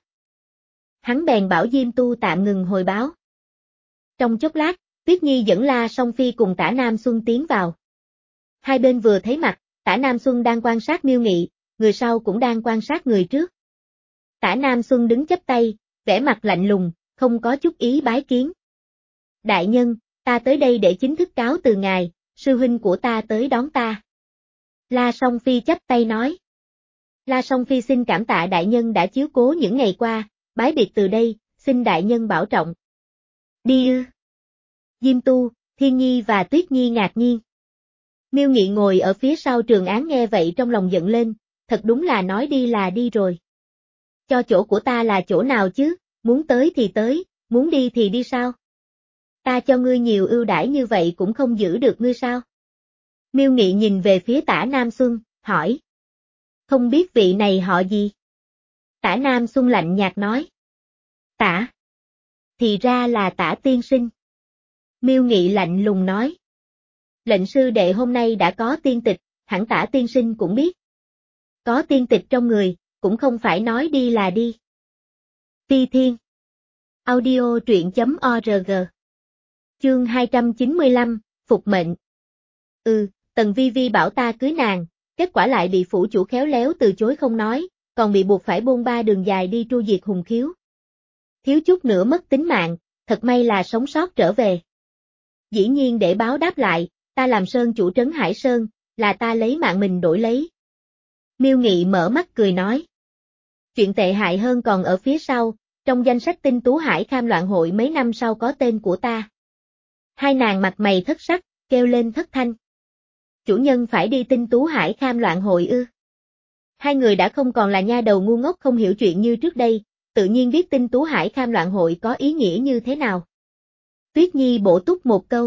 Hắn bèn bảo Diêm Tu tạm ngừng hồi báo. Trong chốc lát, Tuyết Nhi dẫn La Song Phi cùng Tả Nam Xuân tiến vào. Hai bên vừa thấy mặt, Tả Nam Xuân đang quan sát Miêu Nghị, người sau cũng đang quan sát người trước. Tả Nam Xuân đứng chắp tay, vẻ mặt lạnh lùng, không có chút ý bái kiến. Đại nhân, ta tới đây để chính thức cáo từ ngài, sư huynh của ta tới đón ta. La Song Phi chắp tay nói. La Song Phi xin cảm tạ đại nhân đã chiếu cố những ngày qua, bái biệt từ đây, xin đại nhân bảo trọng. Đi ư. Diêm Tu, Thiên Nhi và Tuyết Nhi ngạc nhiên. Miêu Nghị ngồi ở phía sau Trường Án nghe vậy trong lòng giận lên, thật đúng là nói đi là đi rồi. Cho chỗ của ta là chỗ nào chứ, muốn tới thì tới, muốn đi thì đi sao? Ta cho ngươi nhiều ưu đãi như vậy cũng không giữ được ngươi sao? Miêu Nghị nhìn về phía Tả Nam Xuân, hỏi. Không biết vị này họ gì? Tả Nam Xuân lạnh nhạt nói. Tả. Thì ra là Tả tiên sinh. Miêu Nghị lạnh lùng nói. Lệnh sư đệ hôm nay đã có tiên tịch, hẳn Tả tiên sinh cũng biết. Có tiên tịch trong người, cũng không phải nói đi là đi. Phi Thiên. Audio truyện chấm org. Chương hai trăm chín mươi lăm, Phục mệnh. Ừ, Tần Vi Vi bảo ta cưới nàng, kết quả lại bị phủ chủ khéo léo từ chối không nói, còn bị buộc phải bôn ba đường dài đi tru diệt hùng khiếu. Thiếu chút nữa mất tính mạng, thật may là sống sót trở về. Dĩ nhiên để báo đáp lại, ta làm sơn chủ Trấn Hải Sơn, là ta lấy mạng mình đổi lấy. Miêu Nghị mở mắt cười nói. Chuyện tệ hại hơn còn ở phía sau, trong danh sách tinh tú hải kham loạn hội mấy năm sau có tên của ta. Hai nàng mặt mày thất sắc, kêu lên thất thanh. Chủ nhân phải đi tinh tú hải kham loạn hội ư. Hai người đã không còn là nha đầu ngu ngốc không hiểu chuyện như trước đây, tự nhiên biết tinh tú hải kham loạn hội có ý nghĩa như thế nào. Tuyết Nhi bổ túc một câu.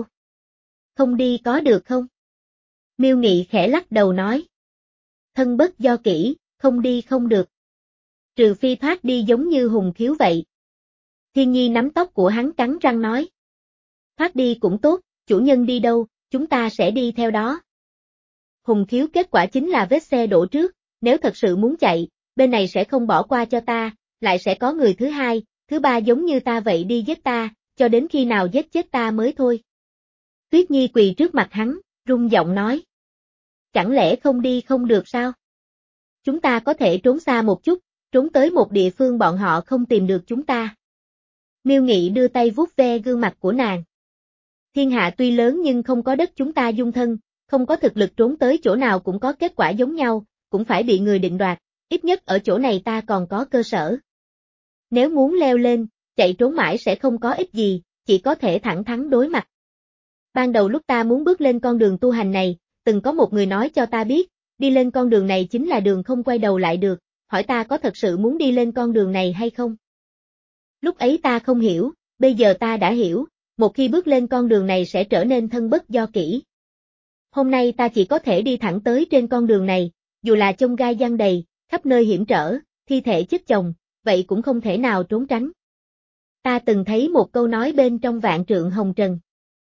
Không đi có được không? Miêu Nghị khẽ lắc đầu nói. Thân bất do kỷ, không đi không được. Trừ phi thoát đi giống như hùng khiếu vậy. Thiên Nhi nắm tóc của hắn cắn răng nói. Thoát đi cũng tốt, chủ nhân đi đâu, chúng ta sẽ đi theo đó. Hùng khiếu kết quả chính là vết xe đổ trước, nếu thật sự muốn chạy, bên này sẽ không bỏ qua cho ta, lại sẽ có người thứ hai, thứ ba giống như ta vậy đi giết ta, cho đến khi nào giết chết ta mới thôi. Tuyết Nhi quỳ trước mặt hắn, rung giọng nói. Chẳng lẽ không đi không được sao? Chúng ta có thể trốn xa một chút, trốn tới một địa phương bọn họ không tìm được chúng ta. Miêu Nghị đưa tay vuốt ve gương mặt của nàng. Thiên hạ tuy lớn nhưng không có đất chúng ta dung thân, không có thực lực trốn tới chỗ nào cũng có kết quả giống nhau, cũng phải bị người định đoạt, ít nhất ở chỗ này ta còn có cơ sở. Nếu muốn leo lên, chạy trốn mãi sẽ không có ích gì, chỉ có thể thẳng thắn đối mặt. Ban đầu lúc ta muốn bước lên con đường tu hành này, từng có một người nói cho ta biết, đi lên con đường này chính là đường không quay đầu lại được, hỏi ta có thật sự muốn đi lên con đường này hay không? Lúc ấy ta không hiểu, bây giờ ta đã hiểu, một khi bước lên con đường này sẽ trở nên thân bất do kỷ. Hôm nay ta chỉ có thể đi thẳng tới trên con đường này, dù là chông gai giăng đầy, khắp nơi hiểm trở, thi thể chất chồng, vậy cũng không thể nào trốn tránh. Ta từng thấy một câu nói bên trong Vạn Trượng Hồng Trần.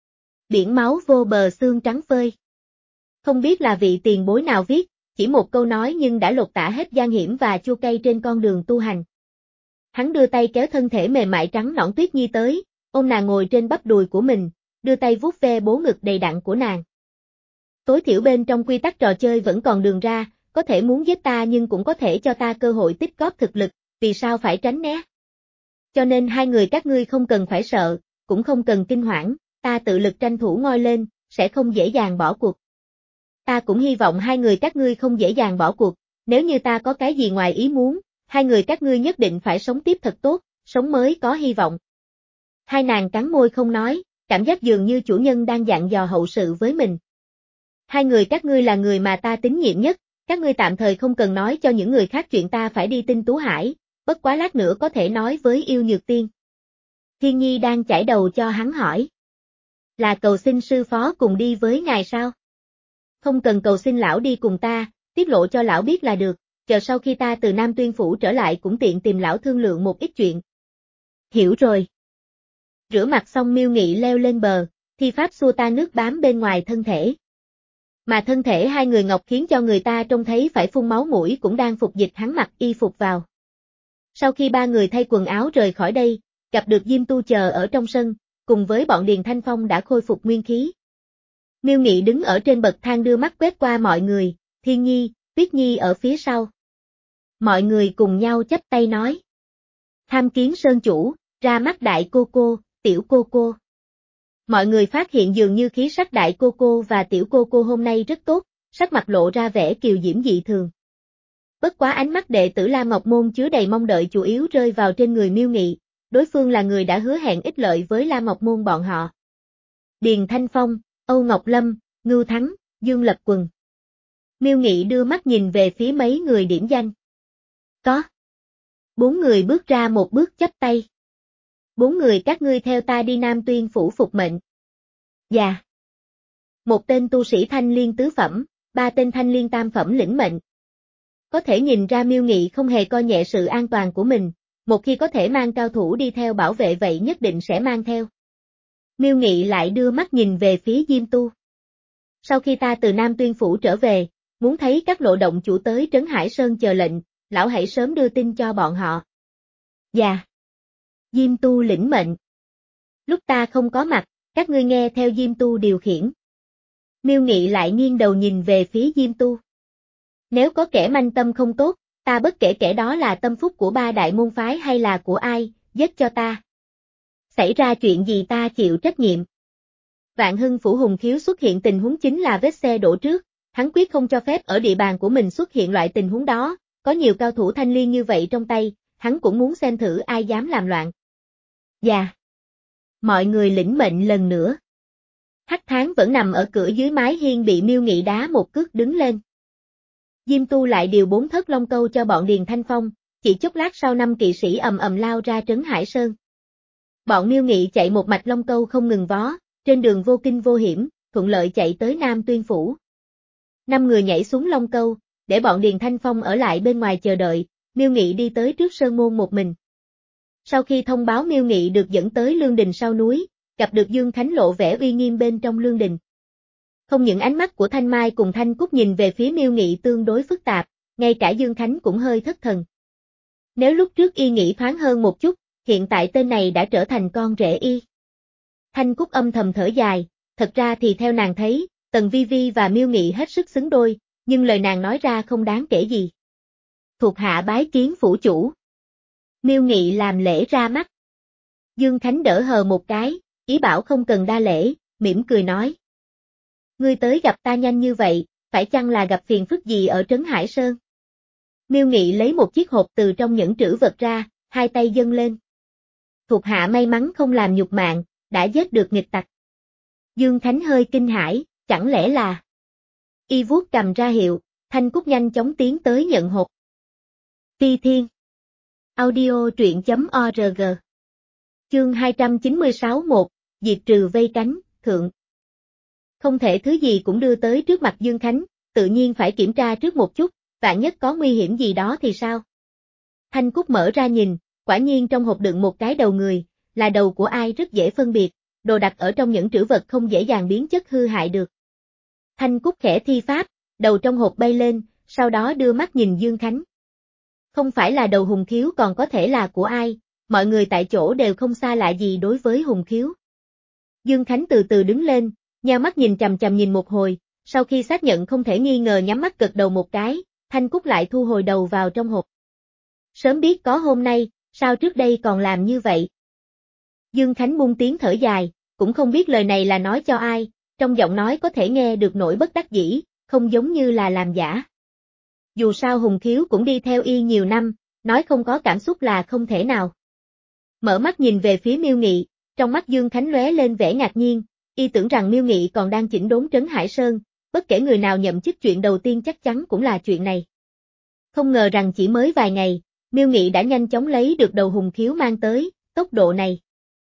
Biển máu vô bờ xương trắng phơi. Không biết là vị tiền bối nào viết, chỉ một câu nói nhưng đã lột tả hết gian hiểm và chua cay trên con đường tu hành. Hắn đưa tay kéo thân thể mềm mại trắng nõn Tuyết Nhi tới, ôm nàng ngồi trên bắp đùi của mình, đưa tay vuốt ve bố ngực đầy đặn của nàng. Tối thiểu bên trong quy tắc trò chơi vẫn còn đường ra, có thể muốn giết ta nhưng cũng có thể cho ta cơ hội tích góp thực lực, vì sao phải tránh né? Cho nên hai người các ngươi không cần phải sợ, cũng không cần kinh hoảng, ta tự lực tranh thủ ngoi lên, sẽ không dễ dàng bỏ cuộc. Ta cũng hy vọng hai người các ngươi không dễ dàng bỏ cuộc, nếu như ta có cái gì ngoài ý muốn, hai người các ngươi nhất định phải sống tiếp thật tốt, sống mới có hy vọng. Hai nàng cắn môi không nói, cảm giác dường như chủ nhân đang dặn dò hậu sự với mình. Hai người các ngươi là người mà ta tín nhiệm nhất, các ngươi tạm thời không cần nói cho những người khác chuyện ta phải đi Tinh Tú Hải, bất quá lát nữa có thể nói với Yêu Nhược Tiên. Thiên Nhi đang chải đầu cho hắn hỏi. Là cầu xin sư phó cùng đi với ngài sao? Không cần cầu xin lão đi cùng ta, tiết lộ cho lão biết là được, chờ sau khi ta từ Nam Tuyên Phủ trở lại cũng tiện tìm lão thương lượng một ít chuyện. Hiểu rồi. Rửa mặt xong Miêu Nghị leo lên bờ, thi pháp xua tan nước bám bên ngoài thân thể. Mà thân thể hai người ngọc khiến cho người ta trông thấy phải phun máu mũi cũng đang phục dịch hắn mặc y phục vào. Sau khi ba người thay quần áo rời khỏi đây, gặp được Diêm Tu chờ ở trong sân, cùng với bọn Điền Thanh Phong đã khôi phục nguyên khí. Miêu Nghị đứng ở trên bậc thang đưa mắt quét qua mọi người, Thiên Nhi, Tuyết Nhi ở phía sau. Mọi người cùng nhau chắp tay nói. Tham kiến sơn chủ, ra mắt đại cô cô, tiểu cô cô. Mọi người phát hiện dường như khí sắc đại cô cô và tiểu cô cô hôm nay rất tốt, sắc mặt lộ ra vẻ kiều diễm dị thường. Bất quá ánh mắt đệ tử La Ngọc Môn chứa đầy mong đợi chủ yếu rơi vào trên người Miêu Nghị, đối phương là người đã hứa hẹn ích lợi với La Ngọc Môn bọn họ. Điền Thanh Phong, Âu Ngọc Lâm, Ngưu Thắng, Dương Lập Quần. Miêu Nghị đưa mắt nhìn về phía mấy người điểm danh. Có. Bốn người bước ra một bước chắp tay. Bốn người các ngươi theo ta đi Nam Tuyên Phủ phục mệnh. Dạ. Một tên tu sĩ thanh liên tứ phẩm, ba tên thanh liên tam phẩm lĩnh mệnh. Có thể nhìn ra Miêu Nghị không hề coi nhẹ sự an toàn của mình, một khi có thể mang cao thủ đi theo bảo vệ vậy nhất định sẽ mang theo. Miêu Nghị lại đưa mắt nhìn về phía Diêm Tu. Sau khi ta từ Nam Tuyên Phủ trở về, muốn thấy các lộ động chủ tới Trấn Hải Sơn chờ lệnh, lão hãy sớm đưa tin cho bọn họ. Dạ. Diêm Tu lĩnh mệnh. Lúc ta không có mặt, các ngươi nghe theo Diêm Tu điều khiển. Miêu Nghị lại nghiêng đầu nhìn về phía Diêm Tu. Nếu có kẻ manh tâm không tốt, ta bất kể kẻ đó là tâm phúc của ba đại môn phái hay là của ai, giết cho ta. Xảy ra chuyện gì ta chịu trách nhiệm. Vạn Hưng Phủ Hùng Khiếu xuất hiện tình huống chính là vết xe đổ trước, hắn quyết không cho phép ở địa bàn của mình xuất hiện loại tình huống đó, có nhiều cao thủ thanh liên như vậy trong tay, hắn cũng muốn xem thử ai dám làm loạn. Dạ. Mọi người lĩnh mệnh lần nữa. Hắc Tháng vẫn nằm ở cửa dưới mái hiên bị Miêu Nghị đá một cước đứng lên. Diêm Tu lại điều bốn thất long câu cho bọn Điền Thanh Phong, chỉ chốc lát sau năm kỵ sĩ ầm ầm lao ra Trấn Hải Sơn. Bọn Miêu Nghị chạy một mạch long câu không ngừng vó, trên đường vô kinh vô hiểm, thuận lợi chạy tới Nam Tuyên Phủ. Năm người nhảy xuống long câu, để bọn Điền Thanh Phong ở lại bên ngoài chờ đợi, Miêu Nghị đi tới trước sơn môn một mình. Sau khi thông báo Miêu Nghị được dẫn tới lương đình sau núi, gặp được Dương Khánh lộ vẻ uy nghiêm bên trong lương đình. Không những ánh mắt của Thanh Mai cùng Thanh Cúc nhìn về phía Miêu Nghị tương đối phức tạp, ngay cả Dương Khánh cũng hơi thất thần. Nếu lúc trước y nghĩ thoáng hơn một chút, hiện tại tên này đã trở thành con rể y. Thanh Cúc âm thầm thở dài, thật ra thì theo nàng thấy, Tần Vi Vi và Miêu Nghị hết sức xứng đôi, nhưng lời nàng nói ra không đáng kể gì. Thuộc hạ bái kiến phủ chủ. Miêu Nghị làm lễ ra mắt. Dương Khánh đỡ hờ một cái, ý bảo không cần đa lễ, mỉm cười nói. Ngươi tới gặp ta nhanh như vậy, phải chăng là gặp phiền phức gì ở Trấn Hải Sơn? Miêu Nghị lấy một chiếc hộp từ trong nhẫn trữ vật ra, hai tay dâng lên. Thuộc hạ may mắn không làm nhục mạng, đã giết được nghịch tặc. Dương Khánh hơi kinh hãi, chẳng lẽ là... Y vuốt cầm ra hiệu, Thanh Cúc nhanh chóng tiến tới nhận hộp. Phi Thiên Audio truyện chấm org Chương hai trăm chín mươi sáu một, diệt trừ vây cánh, thượng. Không thể thứ gì cũng đưa tới trước mặt Dương Khánh, tự nhiên phải kiểm tra trước một chút, vạn nhất có nguy hiểm gì đó thì sao? Thanh Cúc mở ra nhìn, quả nhiên trong hộp đựng một cái đầu người, là đầu của ai rất dễ phân biệt, đồ đặt ở trong những trữ vật không dễ dàng biến chất hư hại được. Thanh Cúc khẽ thi pháp, đầu trong hộp bay lên, sau đó đưa mắt nhìn Dương Khánh. Không phải là đầu Hùng Khiếu còn có thể là của ai, mọi người tại chỗ đều không xa lạ gì đối với Hùng Khiếu. Dương Khánh từ từ đứng lên, nheo mắt nhìn chằm chằm nhìn một hồi, sau khi xác nhận không thể nghi ngờ nhắm mắt gật đầu một cái, Thanh Cúc lại thu hồi đầu vào trong hộp. Sớm biết có hôm nay, sao trước đây còn làm như vậy? Dương Khánh buông tiếng thở dài, cũng không biết lời này là nói cho ai, trong giọng nói có thể nghe được nỗi bất đắc dĩ, không giống như là làm giả. Dù sao Hùng Khiếu cũng đi theo y nhiều năm, nói không có cảm xúc là không thể nào. mở mắt nhìn về phía Miêu Nghị, trong mắt Dương Khánh lóe lên vẻ ngạc nhiên, y tưởng rằng Miêu Nghị còn đang chỉnh đốn Trấn Hải Sơn, bất kể người nào nhậm chức chuyện đầu tiên chắc chắn cũng là chuyện này. Không ngờ rằng chỉ mới vài ngày, Miêu Nghị đã nhanh chóng lấy được đầu hùng khiếu mang tới, tốc độ này.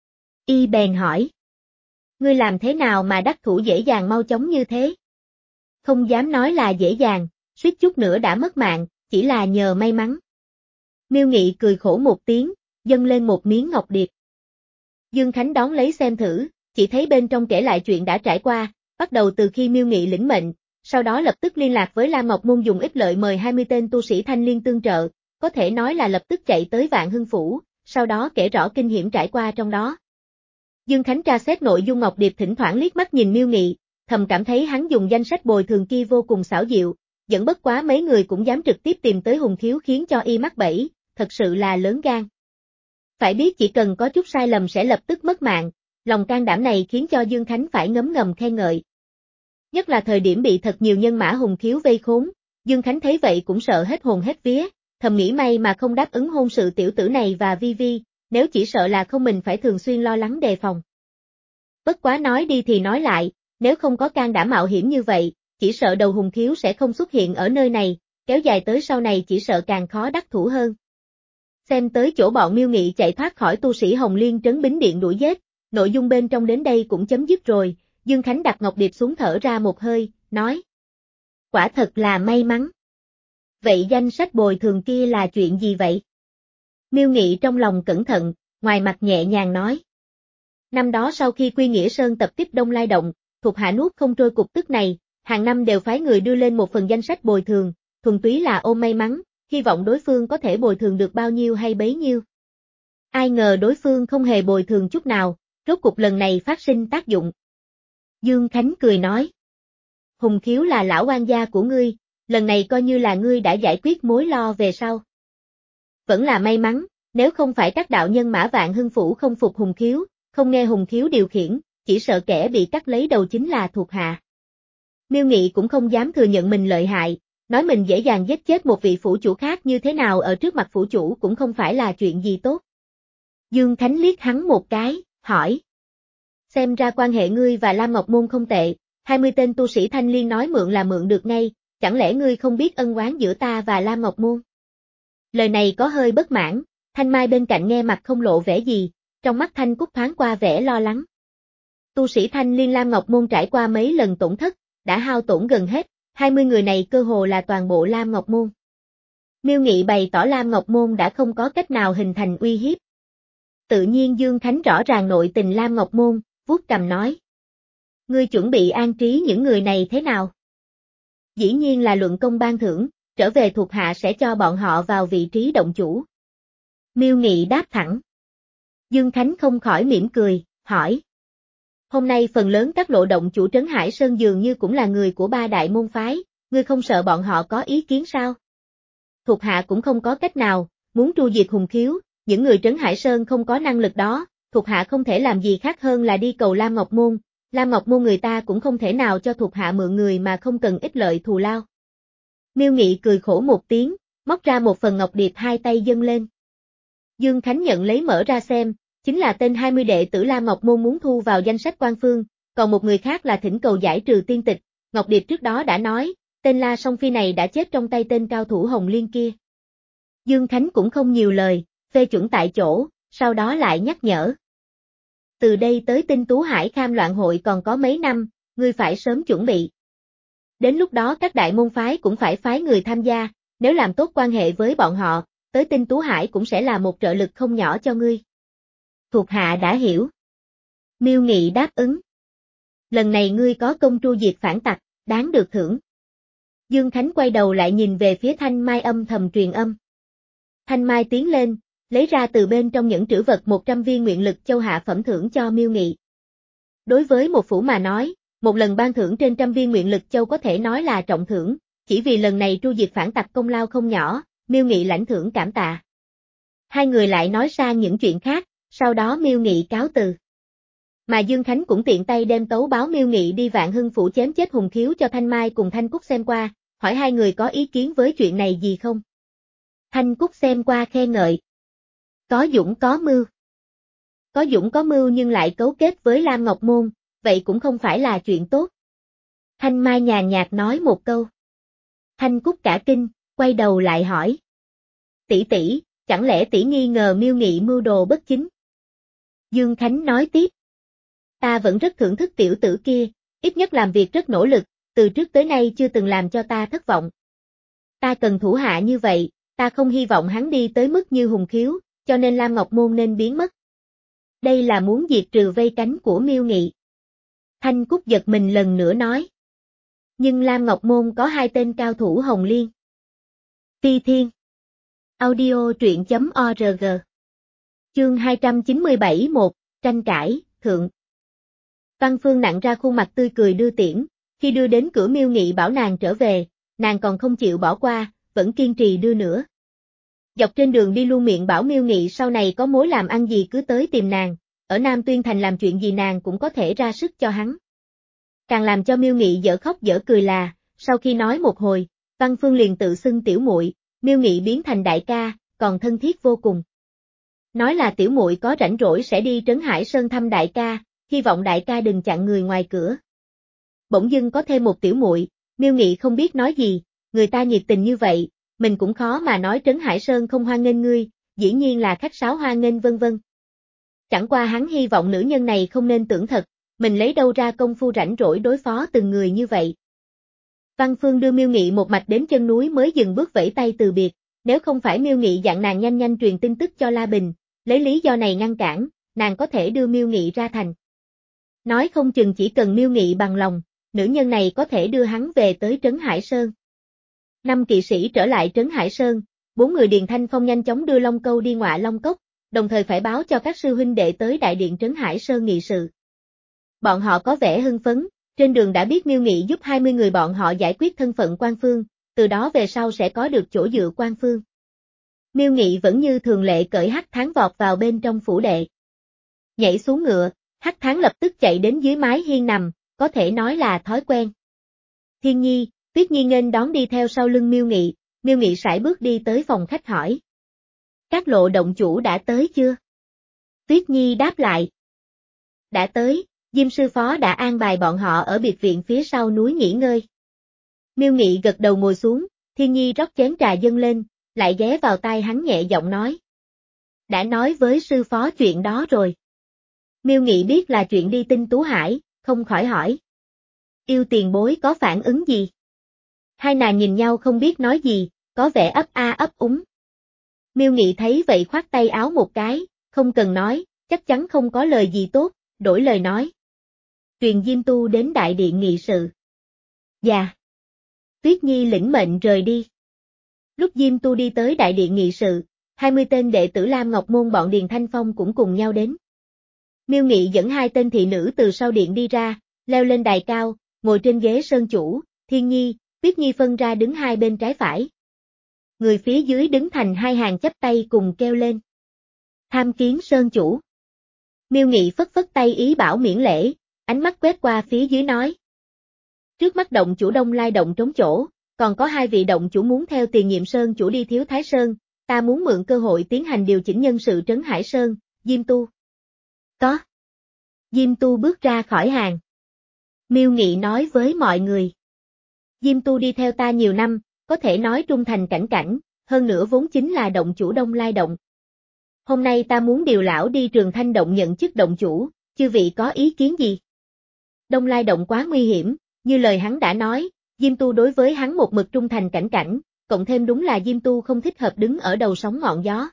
Y bèn hỏi. Ngươi làm thế nào mà đắc thủ dễ dàng mau chóng như thế? Không dám nói là dễ dàng, suýt chút nữa đã mất mạng, chỉ là nhờ may mắn. Miêu Nghị cười khổ một tiếng, dâng lên một miếng ngọc điệp. Dương Khánh đón lấy xem thử, chỉ thấy bên trong kể lại chuyện đã trải qua, bắt đầu từ khi Miêu Nghị lĩnh mệnh, sau đó lập tức liên lạc với Lam Ngọc Môn dùng ích lợi mời hai mươi tên tu sĩ thanh liên tương trợ, có thể nói là lập tức chạy tới Vạn Hưng Phủ, sau đó kể rõ kinh hiểm trải qua trong đó. Dương Khánh tra xét nội dung ngọc điệp thỉnh thoảng liếc mắt nhìn Miêu Nghị, thầm cảm thấy hắn dùng danh sách bồi thường kia vô cùng xảo diệu, dẫn bất quá mấy người cũng dám trực tiếp tìm tới hùng khiếu khiến cho y mắc bẫy, thật sự là lớn gan. Phải biết chỉ cần có chút sai lầm sẽ lập tức mất mạng, lòng can đảm này khiến cho Dương Khánh phải ngấm ngầm khen ngợi. Nhất là thời điểm bị thật nhiều nhân mã hùng khiếu vây khốn, Dương Khánh thấy vậy cũng sợ hết hồn hết vía, thầm nghĩ may mà không đáp ứng hôn sự tiểu tử này và Vi Vi, nếu chỉ sợ là không mình phải thường xuyên lo lắng đề phòng. Bất quá nói đi thì nói lại, nếu không có can đảm mạo hiểm như vậy, chỉ sợ đầu hùng khiếu sẽ không xuất hiện ở nơi này, kéo dài tới sau này chỉ sợ càng khó đắc thủ hơn. Xem tới chỗ bọn Miêu Nghị chạy thoát khỏi tu sĩ Hồng Liên trấn Bính Điện đuổi giết, nội dung bên trong đến đây cũng chấm dứt rồi, Dương Khánh đặt ngọc điệp xuống thở ra một hơi, nói. Quả thật là may mắn. Vậy danh sách bồi thường kia là chuyện gì vậy? Miêu Nghị trong lòng cẩn thận, ngoài mặt nhẹ nhàng nói. Năm đó sau khi Quy Nghĩa Sơn tập kích Đông Lai Động, thuộc hạ nuốt không trôi cục tức này, hàng năm đều phái người đưa lên một phần danh sách bồi thường, thuần túy là ôm may mắn, hy vọng đối phương có thể bồi thường được bao nhiêu hay bấy nhiêu. Ai ngờ đối phương không hề bồi thường chút nào, rốt cục lần này phát sinh tác dụng. Dương Khánh cười nói. Hùng khiếu là lão quan gia của ngươi, lần này coi như là ngươi đã giải quyết mối lo về sau. Vẫn là may mắn, nếu không phải các đạo nhân mã Vạn Hưng Phủ không phục hùng khiếu, không nghe hùng khiếu điều khiển, chỉ sợ kẻ bị cắt lấy đầu chính là thuộc hạ. Miêu Nghị cũng không dám thừa nhận mình lợi hại, nói mình dễ dàng giết chết một vị phủ chủ khác như thế nào ở trước mặt phủ chủ cũng không phải là chuyện gì tốt. Dương Khánh liếc hắn một cái, hỏi. Xem ra quan hệ ngươi và Lam Ngọc Môn không tệ, hai mươi tên tu sĩ thanh liên nói mượn là mượn được ngay, chẳng lẽ ngươi không biết ân oán giữa ta và Lam Ngọc Môn? Lời này có hơi bất mãn, Thanh Mai bên cạnh nghe mặt không lộ vẻ gì, trong mắt Thanh Cúc thoáng qua vẻ lo lắng. Tu sĩ Thanh Liên Lam Ngọc Môn trải qua mấy lần tổn thất, đã hao tổn gần hết, hai mươi người này cơ hồ là toàn bộ Lam Ngọc Môn. Miêu Nghị bày tỏ Lam Ngọc Môn đã không có cách nào hình thành uy hiếp. Tự nhiên Dương Khánh rõ ràng nội tình Lam Ngọc Môn, vuốt cầm nói. Ngươi chuẩn bị an trí những người này thế nào? Dĩ nhiên là luận công ban thưởng, trở về thuộc hạ sẽ cho bọn họ vào vị trí động chủ. Miêu Nghị đáp thẳng. Dương Khánh không khỏi mỉm cười, hỏi. Hôm nay phần lớn các lộ động chủ Trấn Hải Sơn dường như cũng là người của ba đại môn phái, ngươi không sợ bọn họ có ý kiến sao? Thuộc hạ cũng không có cách nào, muốn tru diệt hùng khiếu, những người Trấn Hải Sơn không có năng lực đó, thuộc hạ không thể làm gì khác hơn là đi cầu Lam Ngọc Môn, Lam Ngọc Môn người ta cũng không thể nào cho thuộc hạ mượn người mà không cần ích lợi thù lao. Miêu Nghị cười khổ một tiếng, móc ra một phần ngọc điệp hai tay dâng lên. Dương Khánh nhận lấy mở ra xem, chính là tên hai mươi đệ tử Lam Ngọc Môn muốn thu vào danh sách quan phương, còn một người khác là thỉnh cầu giải trừ tiên tịch, ngọc điệp trước đó đã nói, tên La Song Phi này đã chết trong tay tên cao thủ Hồng Liên kia. Dương Khánh cũng không nhiều lời, phê chuẩn tại chỗ, sau đó lại nhắc nhở. Từ đây tới Tinh Tú Hải Kham loạn hội còn có mấy năm, ngươi phải sớm chuẩn bị. Đến lúc đó các đại môn phái cũng phải phái người tham gia, nếu làm tốt quan hệ với bọn họ, tới Tinh Tú Hải cũng sẽ là một trợ lực không nhỏ cho ngươi. Thuộc hạ đã hiểu. Miêu Nghị đáp ứng. Lần này ngươi có công tru diệt phản tặc, đáng được thưởng. Dương Khánh quay đầu lại nhìn về phía Thanh Mai âm thầm truyền âm. Thanh Mai tiến lên, lấy ra từ bên trong những trữ vật một trăm viên nguyện lực châu hạ phẩm thưởng cho Miêu Nghị. Đối với một phủ mà nói, một lần ban thưởng trên trăm viên nguyện lực châu có thể nói là trọng thưởng, chỉ vì lần này tru diệt phản tặc công lao không nhỏ, Miêu Nghị lãnh thưởng cảm tạ. Hai người lại nói sang những chuyện khác, sau đó Miêu Nghị cáo từ. Mà Dương Khánh cũng tiện tay đem tấu báo Miêu Nghị đi Vạn Hưng Phủ chém chết hùng khiếu cho Thanh Mai cùng Thanh Cúc xem qua, hỏi hai người có ý kiến với chuyện này gì không. Thanh Cúc xem qua khen ngợi. Có dũng có mưu. Có dũng có mưu nhưng lại cấu kết với Lam Ngọc Môn, vậy cũng không phải là chuyện tốt. Thanh Mai nhàn nhạt nói một câu. Thanh Cúc cả kinh, quay đầu lại hỏi. Tỷ tỷ, chẳng lẽ tỷ nghi ngờ Miêu Nghị mưu đồ bất chính? Dương Khánh nói tiếp. Ta vẫn rất thưởng thức tiểu tử kia, ít nhất làm việc rất nỗ lực, từ trước tới nay chưa từng làm cho ta thất vọng. Ta cần thủ hạ như vậy, ta không hy vọng hắn đi tới mức như Hùng Khiếu, cho nên Lam Ngọc Môn nên biến mất. Đây là muốn diệt trừ vây cánh của Miêu Nghị. Thanh Cúc giật mình lần nữa nói. Nhưng Lam Ngọc Môn có hai tên cao thủ Hồng Liên. Phi Thiên. Audio truyện chấm org. Chương hai trăm chín mươi bảy một, tranh cãi, thượng. Văn Phương nặng ra khuôn mặt tươi cười đưa tiễn, khi đưa đến cửa Miêu Nghị bảo nàng trở về, nàng còn không chịu bỏ qua, vẫn kiên trì đưa nữa. Dọc trên đường đi luôn miệng bảo Miêu Nghị sau này có mối làm ăn gì cứ tới tìm nàng, ở Nam Tuyên Thành làm chuyện gì nàng cũng có thể ra sức cho hắn. Càng làm cho Miêu Nghị dở khóc dở cười là, sau khi nói một hồi, Văn Phương liền tự xưng tiểu muội, Miêu Nghị biến thành đại ca, còn thân thiết vô cùng. Nói là tiểu muội có rảnh rỗi sẽ đi Trấn Hải Sơn thăm đại ca, hy vọng đại ca đừng chặn người ngoài cửa. Bỗng dưng có thêm một tiểu muội, Miêu Nghị không biết nói gì, người ta nhiệt tình như vậy, mình cũng khó mà nói Trấn Hải Sơn không hoan nghênh ngươi, dĩ nhiên là khách sáo hoan nghênh vân vân. Chẳng qua hắn hy vọng nữ nhân này không nên tưởng thật, mình lấy đâu ra công phu rảnh rỗi đối phó từng người như vậy. Văn Phương đưa Miêu Nghị một mạch đến chân núi mới dừng bước vẫy tay từ biệt, nếu không phải Miêu Nghị dặn nàng nhanh nhanh truyền tin tức cho La Bình, lấy lý do này ngăn cản, nàng có thể đưa Miêu Nghị ra thành. Nói không chừng chỉ cần Miêu Nghị bằng lòng, nữ nhân này có thể đưa hắn về tới Trấn Hải Sơn. Năm kỵ sĩ trở lại Trấn Hải Sơn, bốn người Điền Thanh Phong nhanh chóng đưa Long Câu đi Ngọa Long Cốc, đồng thời phải báo cho các sư huynh đệ tới đại điện Trấn Hải Sơn nghị sự. Bọn họ có vẻ hưng phấn, trên đường đã biết Miêu Nghị giúp hai mươi người bọn họ giải quyết thân phận quan phương, từ đó về sau sẽ có được chỗ dựa quan phương. Miêu Nghị vẫn như thường lệ cởi Hắc Thán vọt vào bên trong phủ đệ. Nhảy xuống ngựa, Hắc Thán lập tức chạy đến dưới mái hiên nằm, có thể nói là thói quen. Thiên Nhi, Tuyết Nhi nghênh đón đi theo sau lưng Miêu Nghị, Miêu Nghị sải bước đi tới phòng khách hỏi. Các lộ động chủ đã tới chưa? Tuyết Nhi đáp lại. Đã tới, Diêm sư phó đã an bài bọn họ ở biệt viện phía sau núi nghỉ ngơi. Miêu Nghị gật đầu ngồi xuống, Thiên Nhi rót chén trà dâng lên, lại ghé vào tai hắn nhẹ giọng nói. Đã nói với sư phó chuyện đó rồi. Miêu Nghị biết là chuyện đi Tinh Tú Hải, không khỏi hỏi. Yêu tiền bối có phản ứng gì? Hai nàng nhìn nhau không biết nói gì, có vẻ ấp a ấp úng. Miêu Nghị thấy vậy khoát tay áo một cái, không cần nói, chắc chắn không có lời gì tốt, đổi lời nói. Truyền Diêm Tu đến đại điện nghị sự. Dạ. Tuyết Nhi lĩnh mệnh rời đi. Lúc Diêm Tu đi tới đại điện nghị sự, hai mươi tên đệ tử Lam Ngọc Môn bọn Điền Thanh Phong cũng cùng nhau đến. Miêu Nghị dẫn hai tên thị nữ từ sau điện đi ra, leo lên đài cao, ngồi trên ghế sơn chủ, Thiên Nhi, Tuyết Nhi phân ra đứng hai bên trái phải. Người phía dưới đứng thành hai hàng chắp tay cùng kêu lên. Tham kiến sơn chủ. Miêu Nghị phất phất tay ý bảo miễn lễ, ánh mắt quét qua phía dưới nói. Trước mắt động chủ Đông Lai động trống chỗ, còn có hai vị động chủ muốn theo tiền nhiệm sơn chủ đi Thiếu Thái Sơn, ta muốn mượn cơ hội tiến hành điều chỉnh nhân sự Trấn Hải Sơn, Diêm Tu. Có. Diêm Tu bước ra khỏi hàng. Miêu Nghị nói với mọi người. Diêm Tu đi theo ta nhiều năm, có thể nói trung thành cảnh cảnh, hơn nữa vốn chính là động chủ Đông Lai động. Hôm nay ta muốn điều lão đi Trường Thanh động nhận chức động chủ, chư vị có ý kiến gì? Đông Lai động quá nguy hiểm, như lời hắn đã nói, Diêm Tu đối với hắn một mực trung thành cảnh cảnh, cộng thêm đúng là Diêm Tu không thích hợp đứng ở đầu sóng ngọn gió.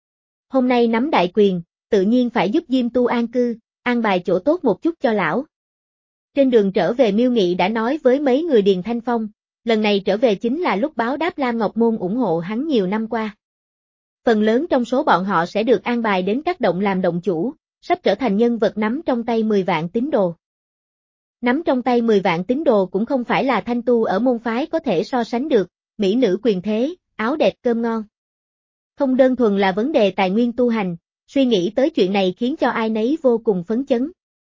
Hôm nay nắm đại quyền, tự nhiên phải giúp Diêm Tu an cư, an bài chỗ tốt một chút cho lão. Trên đường trở về Miêu Nghị đã nói với mấy người Điền Thanh Phong, lần này trở về chính là lúc báo đáp Lam Ngọc Môn ủng hộ hắn nhiều năm qua. Phần lớn trong số bọn họ sẽ được an bài đến các động làm động chủ, sắp trở thành nhân vật nắm trong tay mười vạn tín đồ. Nắm trong tay mười vạn tín đồ cũng không phải là thanh tu ở môn phái có thể so sánh được, mỹ nữ quyền thế, áo đẹp cơm ngon. Không đơn thuần là vấn đề tài nguyên tu hành, suy nghĩ tới chuyện này khiến cho ai nấy vô cùng phấn chấn.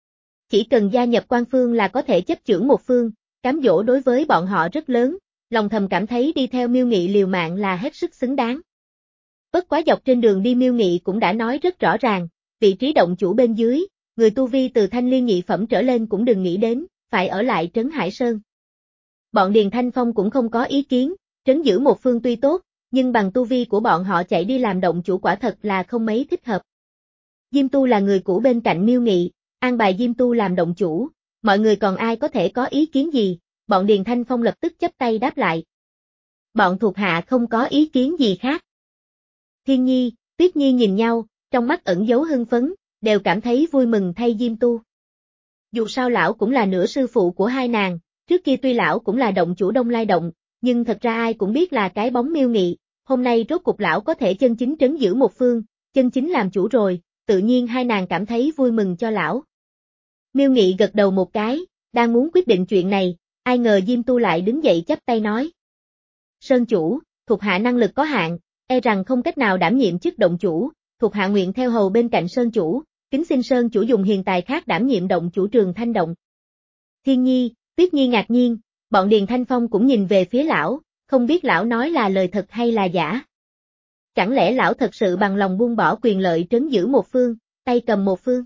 Chỉ cần gia nhập quan phương là có thể chấp chưởng một phương, cám dỗ đối với bọn họ rất lớn, lòng thầm cảm thấy đi theo Miêu Nghị liều mạng là hết sức xứng đáng. Bất quá dọc trên đường đi Miêu Nghị cũng đã nói rất rõ ràng, vị trí động chủ bên dưới, người tu vi từ thanh liên nhị phẩm trở lên cũng đừng nghĩ đến, phải ở lại Trấn Hải Sơn. Bọn Điền Thanh Phong cũng không có ý kiến, trấn giữ một phương tuy tốt, nhưng bằng tu vi của bọn họ chạy đi làm động chủ quả thật là không mấy thích hợp. Diêm Tu là người cũ bên cạnh Miêu Nghị, an bài Diêm Tu làm động chủ, mọi người còn ai có thể có ý kiến gì, bọn Điền Thanh Phong lập tức chắp tay đáp lại. Bọn thuộc hạ không có ý kiến gì khác. Thiên Nhi, Tuyết Nhi nhìn nhau, trong mắt ẩn dấu hưng phấn, đều cảm thấy vui mừng thay Diêm Tu. Dù sao lão cũng là nửa sư phụ của hai nàng, trước kia tuy lão cũng là động chủ Đông Lai Động, nhưng thật ra ai cũng biết là cái bóng Miêu Nghị, hôm nay rốt cục lão có thể chân chính trấn giữ một phương, chân chính làm chủ rồi, tự nhiên hai nàng cảm thấy vui mừng cho lão. Miêu Nghị gật đầu một cái, đang muốn quyết định chuyện này, ai ngờ Diêm Tu lại đứng dậy chắp tay nói. Sơn chủ, thuộc hạ năng lực có hạn, e rằng không cách nào đảm nhiệm chức động chủ, thuộc hạ nguyện theo hầu bên cạnh Sơn chủ, kính xin Sơn chủ dùng hiền tài khác đảm nhiệm động chủ Trường Thanh Động. Thiên Nhi, Tuyết Nhi ngạc nhiên, bọn Điền Thanh Phong cũng nhìn về phía lão, không biết lão nói là lời thật hay là giả. Chẳng lẽ lão thật sự bằng lòng buông bỏ quyền lợi trấn giữ một phương, tay cầm một phương?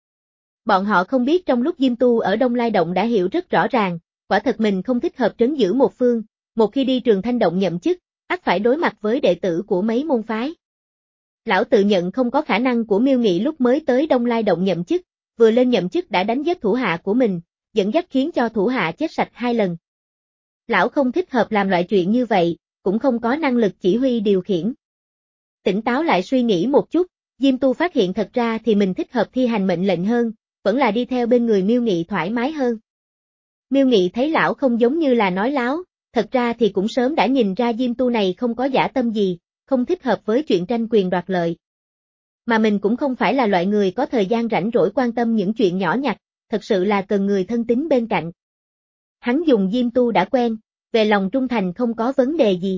Bọn họ không biết trong lúc Diêm Tu ở Đông Lai Động đã hiểu rất rõ ràng, quả thật mình không thích hợp trấn giữ một phương, một khi đi Trường Thanh Động nhậm chức, ắt phải đối mặt với đệ tử của mấy môn phái. Lão tự nhận không có khả năng của Miêu Nghị lúc mới tới Đông Lai Động nhậm chức, vừa lên nhậm chức đã đánh giết thủ hạ của mình, dẫn dắt khiến cho thủ hạ chết sạch hai lần. Lão không thích hợp làm loại chuyện như vậy, cũng không có năng lực chỉ huy điều khiển. Tỉnh táo lại suy nghĩ một chút, Diêm Tu phát hiện thật ra thì mình thích hợp thi hành mệnh lệnh hơn, vẫn là đi theo bên người Miêu Nghị thoải mái hơn. Miêu Nghị thấy lão không giống như là nói láo, thật ra thì cũng sớm đã nhìn ra Diêm Tu này không có dã tâm gì, không thích hợp với chuyện tranh quyền đoạt lợi. Mà mình cũng không phải là loại người có thời gian rảnh rỗi quan tâm những chuyện nhỏ nhặt, thật sự là cần người thân tín bên cạnh. Hắn dùng Diêm Tu đã quen, về lòng trung thành không có vấn đề gì.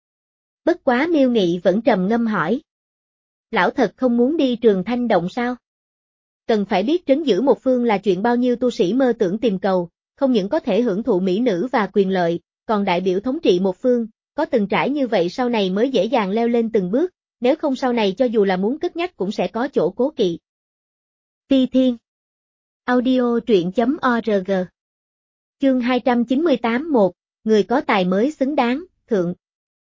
Bất quá Miêu Nghị vẫn trầm ngâm hỏi. Lão thật không muốn đi Trường Thanh Động sao? Cần phải biết trấn giữ một phương là chuyện bao nhiêu tu sĩ mơ tưởng tìm cầu, không những có thể hưởng thụ mỹ nữ và quyền lợi, còn đại biểu thống trị một phương, có từng trải như vậy sau này mới dễ dàng leo lên từng bước, nếu không sau này cho dù là muốn cất nhắc cũng sẽ có chỗ cố kỵ. Phi Thiên Audio truyện.org Chương hai trăm chín mươi tám một, người có tài mới xứng đáng, thượng.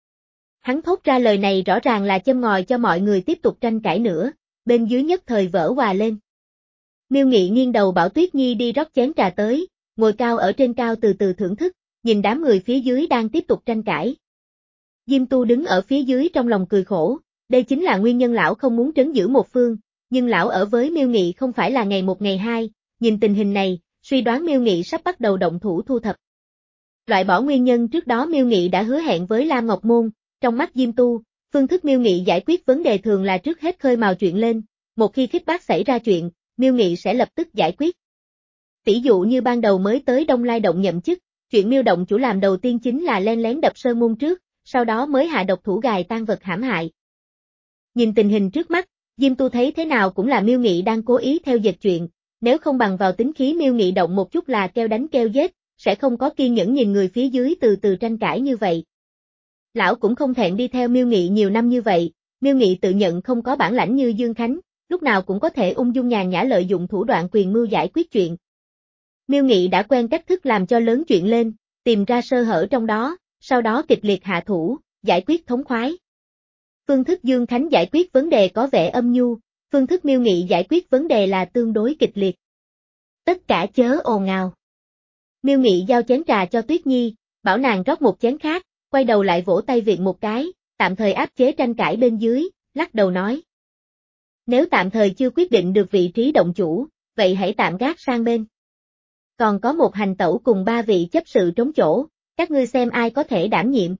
Hắn thốt ra lời này rõ ràng là châm ngòi cho mọi người tiếp tục tranh cãi nữa, bên dưới nhất thời vỡ hòa lên. Miêu Nghị nghiêng đầu bảo Tuyết Nhi đi rót chén trà tới, ngồi cao ở trên cao từ từ thưởng thức, nhìn đám người phía dưới đang tiếp tục tranh cãi. Diêm Tu đứng ở phía dưới trong lòng cười khổ, đây chính là nguyên nhân lão không muốn trấn giữ một phương, nhưng lão ở với Miêu Nghị không phải là ngày một ngày hai, nhìn tình hình này, suy đoán Miêu Nghị sắp bắt đầu động thủ thu thập. Loại bỏ nguyên nhân trước đó Miêu Nghị đã hứa hẹn với Lam Ngọc Môn, trong mắt Diêm Tu, phương thức Miêu Nghị giải quyết vấn đề thường là trước hết khơi mào chuyện lên, một khi khích bác xảy ra chuyện, Miêu Nghị sẽ lập tức giải quyết. Tỷ dụ như ban đầu mới tới Đông Lai Động nhậm chức, chuyện Miêu động chủ làm đầu tiên chính là len lén đập Sơn Môn trước, sau đó mới hạ độc thủ gài tan vật hãm hại. Nhìn tình hình trước mắt, Diêm Tu thấy thế nào cũng là Miêu Nghị đang cố ý theo dệt chuyện, nếu không bằng vào tính khí Miêu Nghị động một chút là kêu đánh kêu giết, sẽ không có kiên nhẫn nhìn người phía dưới từ từ tranh cãi như vậy. Lão cũng không thẹn đi theo Miêu Nghị nhiều năm như vậy, Miêu Nghị tự nhận không có bản lãnh như Dương Khánh, lúc nào cũng có thể ung dung nhàn nhã lợi dụng thủ đoạn quyền mưu giải quyết chuyện. Miêu Nghị đã quen cách thức làm cho lớn chuyện lên, tìm ra sơ hở trong đó, sau đó kịch liệt hạ thủ, giải quyết thống khoái. Phương thức Dương Khánh giải quyết vấn đề có vẻ âm nhu, phương thức Miêu Nghị giải quyết vấn đề là tương đối kịch liệt. Tất cả chớ ồn ào. Miêu Nghị giao chén trà cho Tuyết Nhi, bảo nàng rót một chén khác, quay đầu lại vỗ tay viện một cái, tạm thời áp chế tranh cãi bên dưới, lắc đầu nói. Nếu tạm thời chưa quyết định được vị trí động chủ, vậy hãy tạm gác sang bên. Còn có một hành tẩu cùng ba vị chấp sự trống chỗ, các ngươi xem ai có thể đảm nhiệm.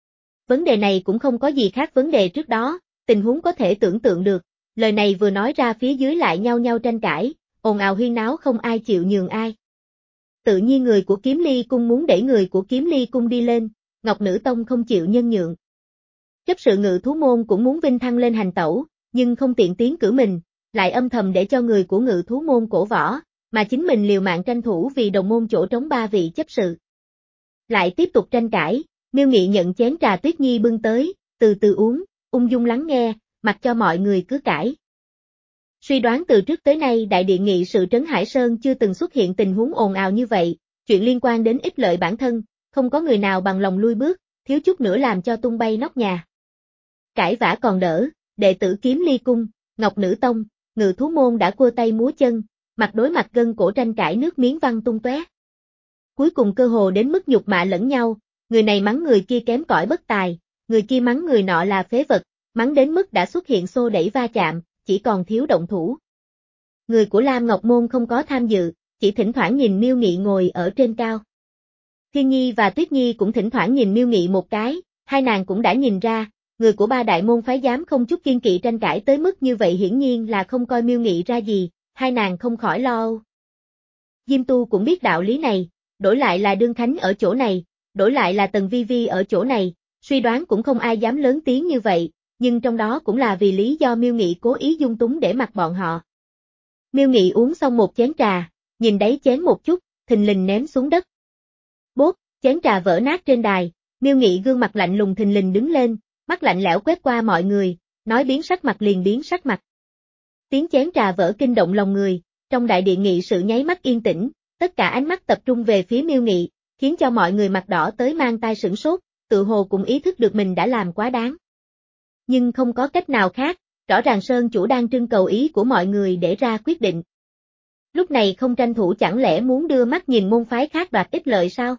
Vấn đề này cũng không có gì khác vấn đề trước đó, tình huống có thể tưởng tượng được, lời này vừa nói ra phía dưới lại nhau nhau tranh cãi, ồn ào huyên náo không ai chịu nhường ai. Tự nhiên người của Kiếm Ly Cung muốn đẩy người của Kiếm Ly Cung đi lên, Ngọc Nữ Tông không chịu nhân nhượng. Chấp sự Ngự Thú Môn cũng muốn vinh thăng lên hành tẩu, nhưng không tiện tiến cử mình, lại âm thầm để cho người của Ngự Thú Môn cổ võ, mà chính mình liều mạng tranh thủ vì đồng môn chỗ trống ba vị chấp sự. Lại tiếp tục tranh cãi, Miêu Nghị nhận chén trà Tuyết Nhi bưng tới, từ từ uống, ung dung lắng nghe, mặc cho mọi người cứ cãi. Suy đoán từ trước tới nay Đại điện nghị sự Trấn Hải Sơn chưa từng xuất hiện tình huống ồn ào như vậy, chuyện liên quan đến ích lợi bản thân, không có người nào bằng lòng lui bước, thiếu chút nữa làm cho tung bay nóc nhà. Cãi vã còn đỡ, đệ tử Kiếm Ly Cung, Ngọc Nữ Tông, Ngự Thú Môn đã cua tay múa chân, mặt đối mặt gân cổ tranh cãi nước miếng văng tung tóe. Cuối cùng cơ hồ đến mức nhục mạ lẫn nhau, người này mắng người kia kém cỏi bất tài, người kia mắng người nọ là phế vật, mắng đến mức đã xuất hiện xô đẩy va chạm, chỉ còn thiếu động thủ. Người của Lam Ngọc Môn không có tham dự, chỉ thỉnh thoảng nhìn Miêu Nghị ngồi ở trên cao. Thiên Nhi và Tuyết Nhi cũng thỉnh thoảng nhìn Miêu Nghị một cái, hai nàng cũng đã nhìn ra, người của ba đại môn phái dám không chút kiên kỵ tranh cãi tới mức như vậy hiển nhiên là không coi Miêu Nghị ra gì, hai nàng không khỏi lo âu. Diêm Tu cũng biết đạo lý này, đổi lại là Đương Khánh ở chỗ này, đổi lại là Tần Vi Vi ở chỗ này, suy đoán cũng không ai dám lớn tiếng như vậy, nhưng trong đó cũng là vì lý do Miêu Nghị cố ý dung túng để mặc bọn họ. Miêu Nghị uống xong một chén trà, nhìn đáy chén một chút, thình lình ném xuống đất. Bốp, chén trà vỡ nát trên đài, Miêu Nghị gương mặt lạnh lùng thình lình đứng lên, mắt lạnh lẽo quét qua mọi người, nói biến sắc mặt liền biến sắc mặt. Tiếng chén trà vỡ kinh động lòng người, trong đại điện nghị sự nháy mắt yên tĩnh, tất cả ánh mắt tập trung về phía Miêu Nghị, khiến cho mọi người mặt đỏ tới mang tai sửng sốt, tự hồ cũng ý thức được mình đã làm quá đáng. Nhưng không có cách nào khác, rõ ràng Sơn chủ đang trưng cầu ý của mọi người để ra quyết định. Lúc này không tranh thủ chẳng lẽ muốn đưa mắt nhìn môn phái khác đoạt ích lợi sao?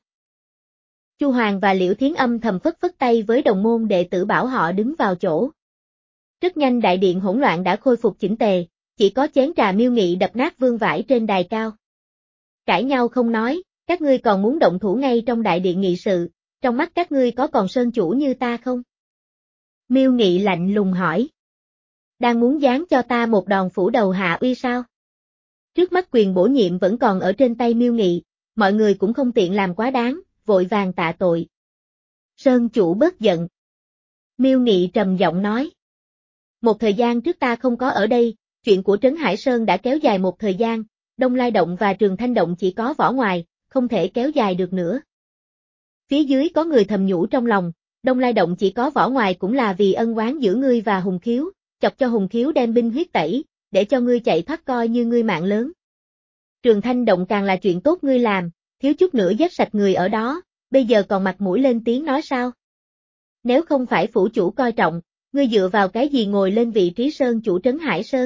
Chu Hoàng và Liễu Thiến âm thầm phất phất tay với đồng môn đệ tử bảo họ đứng vào chỗ. Rất nhanh đại điện hỗn loạn đã khôi phục chỉnh tề, chỉ có chén trà Miêu Nghị đập nát vương vãi trên đài cao. Cãi nhau không nói, các ngươi còn muốn động thủ ngay trong đại điện nghị sự, trong mắt các ngươi có còn Sơn chủ như ta không? Miêu Nghị lạnh lùng hỏi. Đang muốn giáng cho ta một đòn phủ đầu hạ uy sao? Trước mắt quyền bổ nhiệm vẫn còn ở trên tay Miêu Nghị, mọi người cũng không tiện làm quá đáng, vội vàng tạ tội. Sơn chủ bớt giận. Miêu Nghị trầm giọng nói. Một thời gian trước ta không có ở đây, chuyện của Trấn Hải Sơn đã kéo dài một thời gian, Đông Lai Động và Trường Thanh Động chỉ có vỏ ngoài, không thể kéo dài được nữa. Phía dưới có người thầm nhủ trong lòng, Đông Lai Động chỉ có vỏ ngoài cũng là vì ân oán giữa ngươi và Hùng Khiếu, chọc cho Hùng Khiếu đem binh huyết tẩy, để cho ngươi chạy thoát coi như ngươi mạng lớn. Trường Thanh Động càng là chuyện tốt ngươi làm, thiếu chút nữa giết sạch người ở đó, bây giờ còn mặt mũi lên tiếng nói sao? Nếu không phải phủ chủ coi trọng, ngươi dựa vào cái gì ngồi lên vị trí Sơn chủ Trấn Hải Sơn?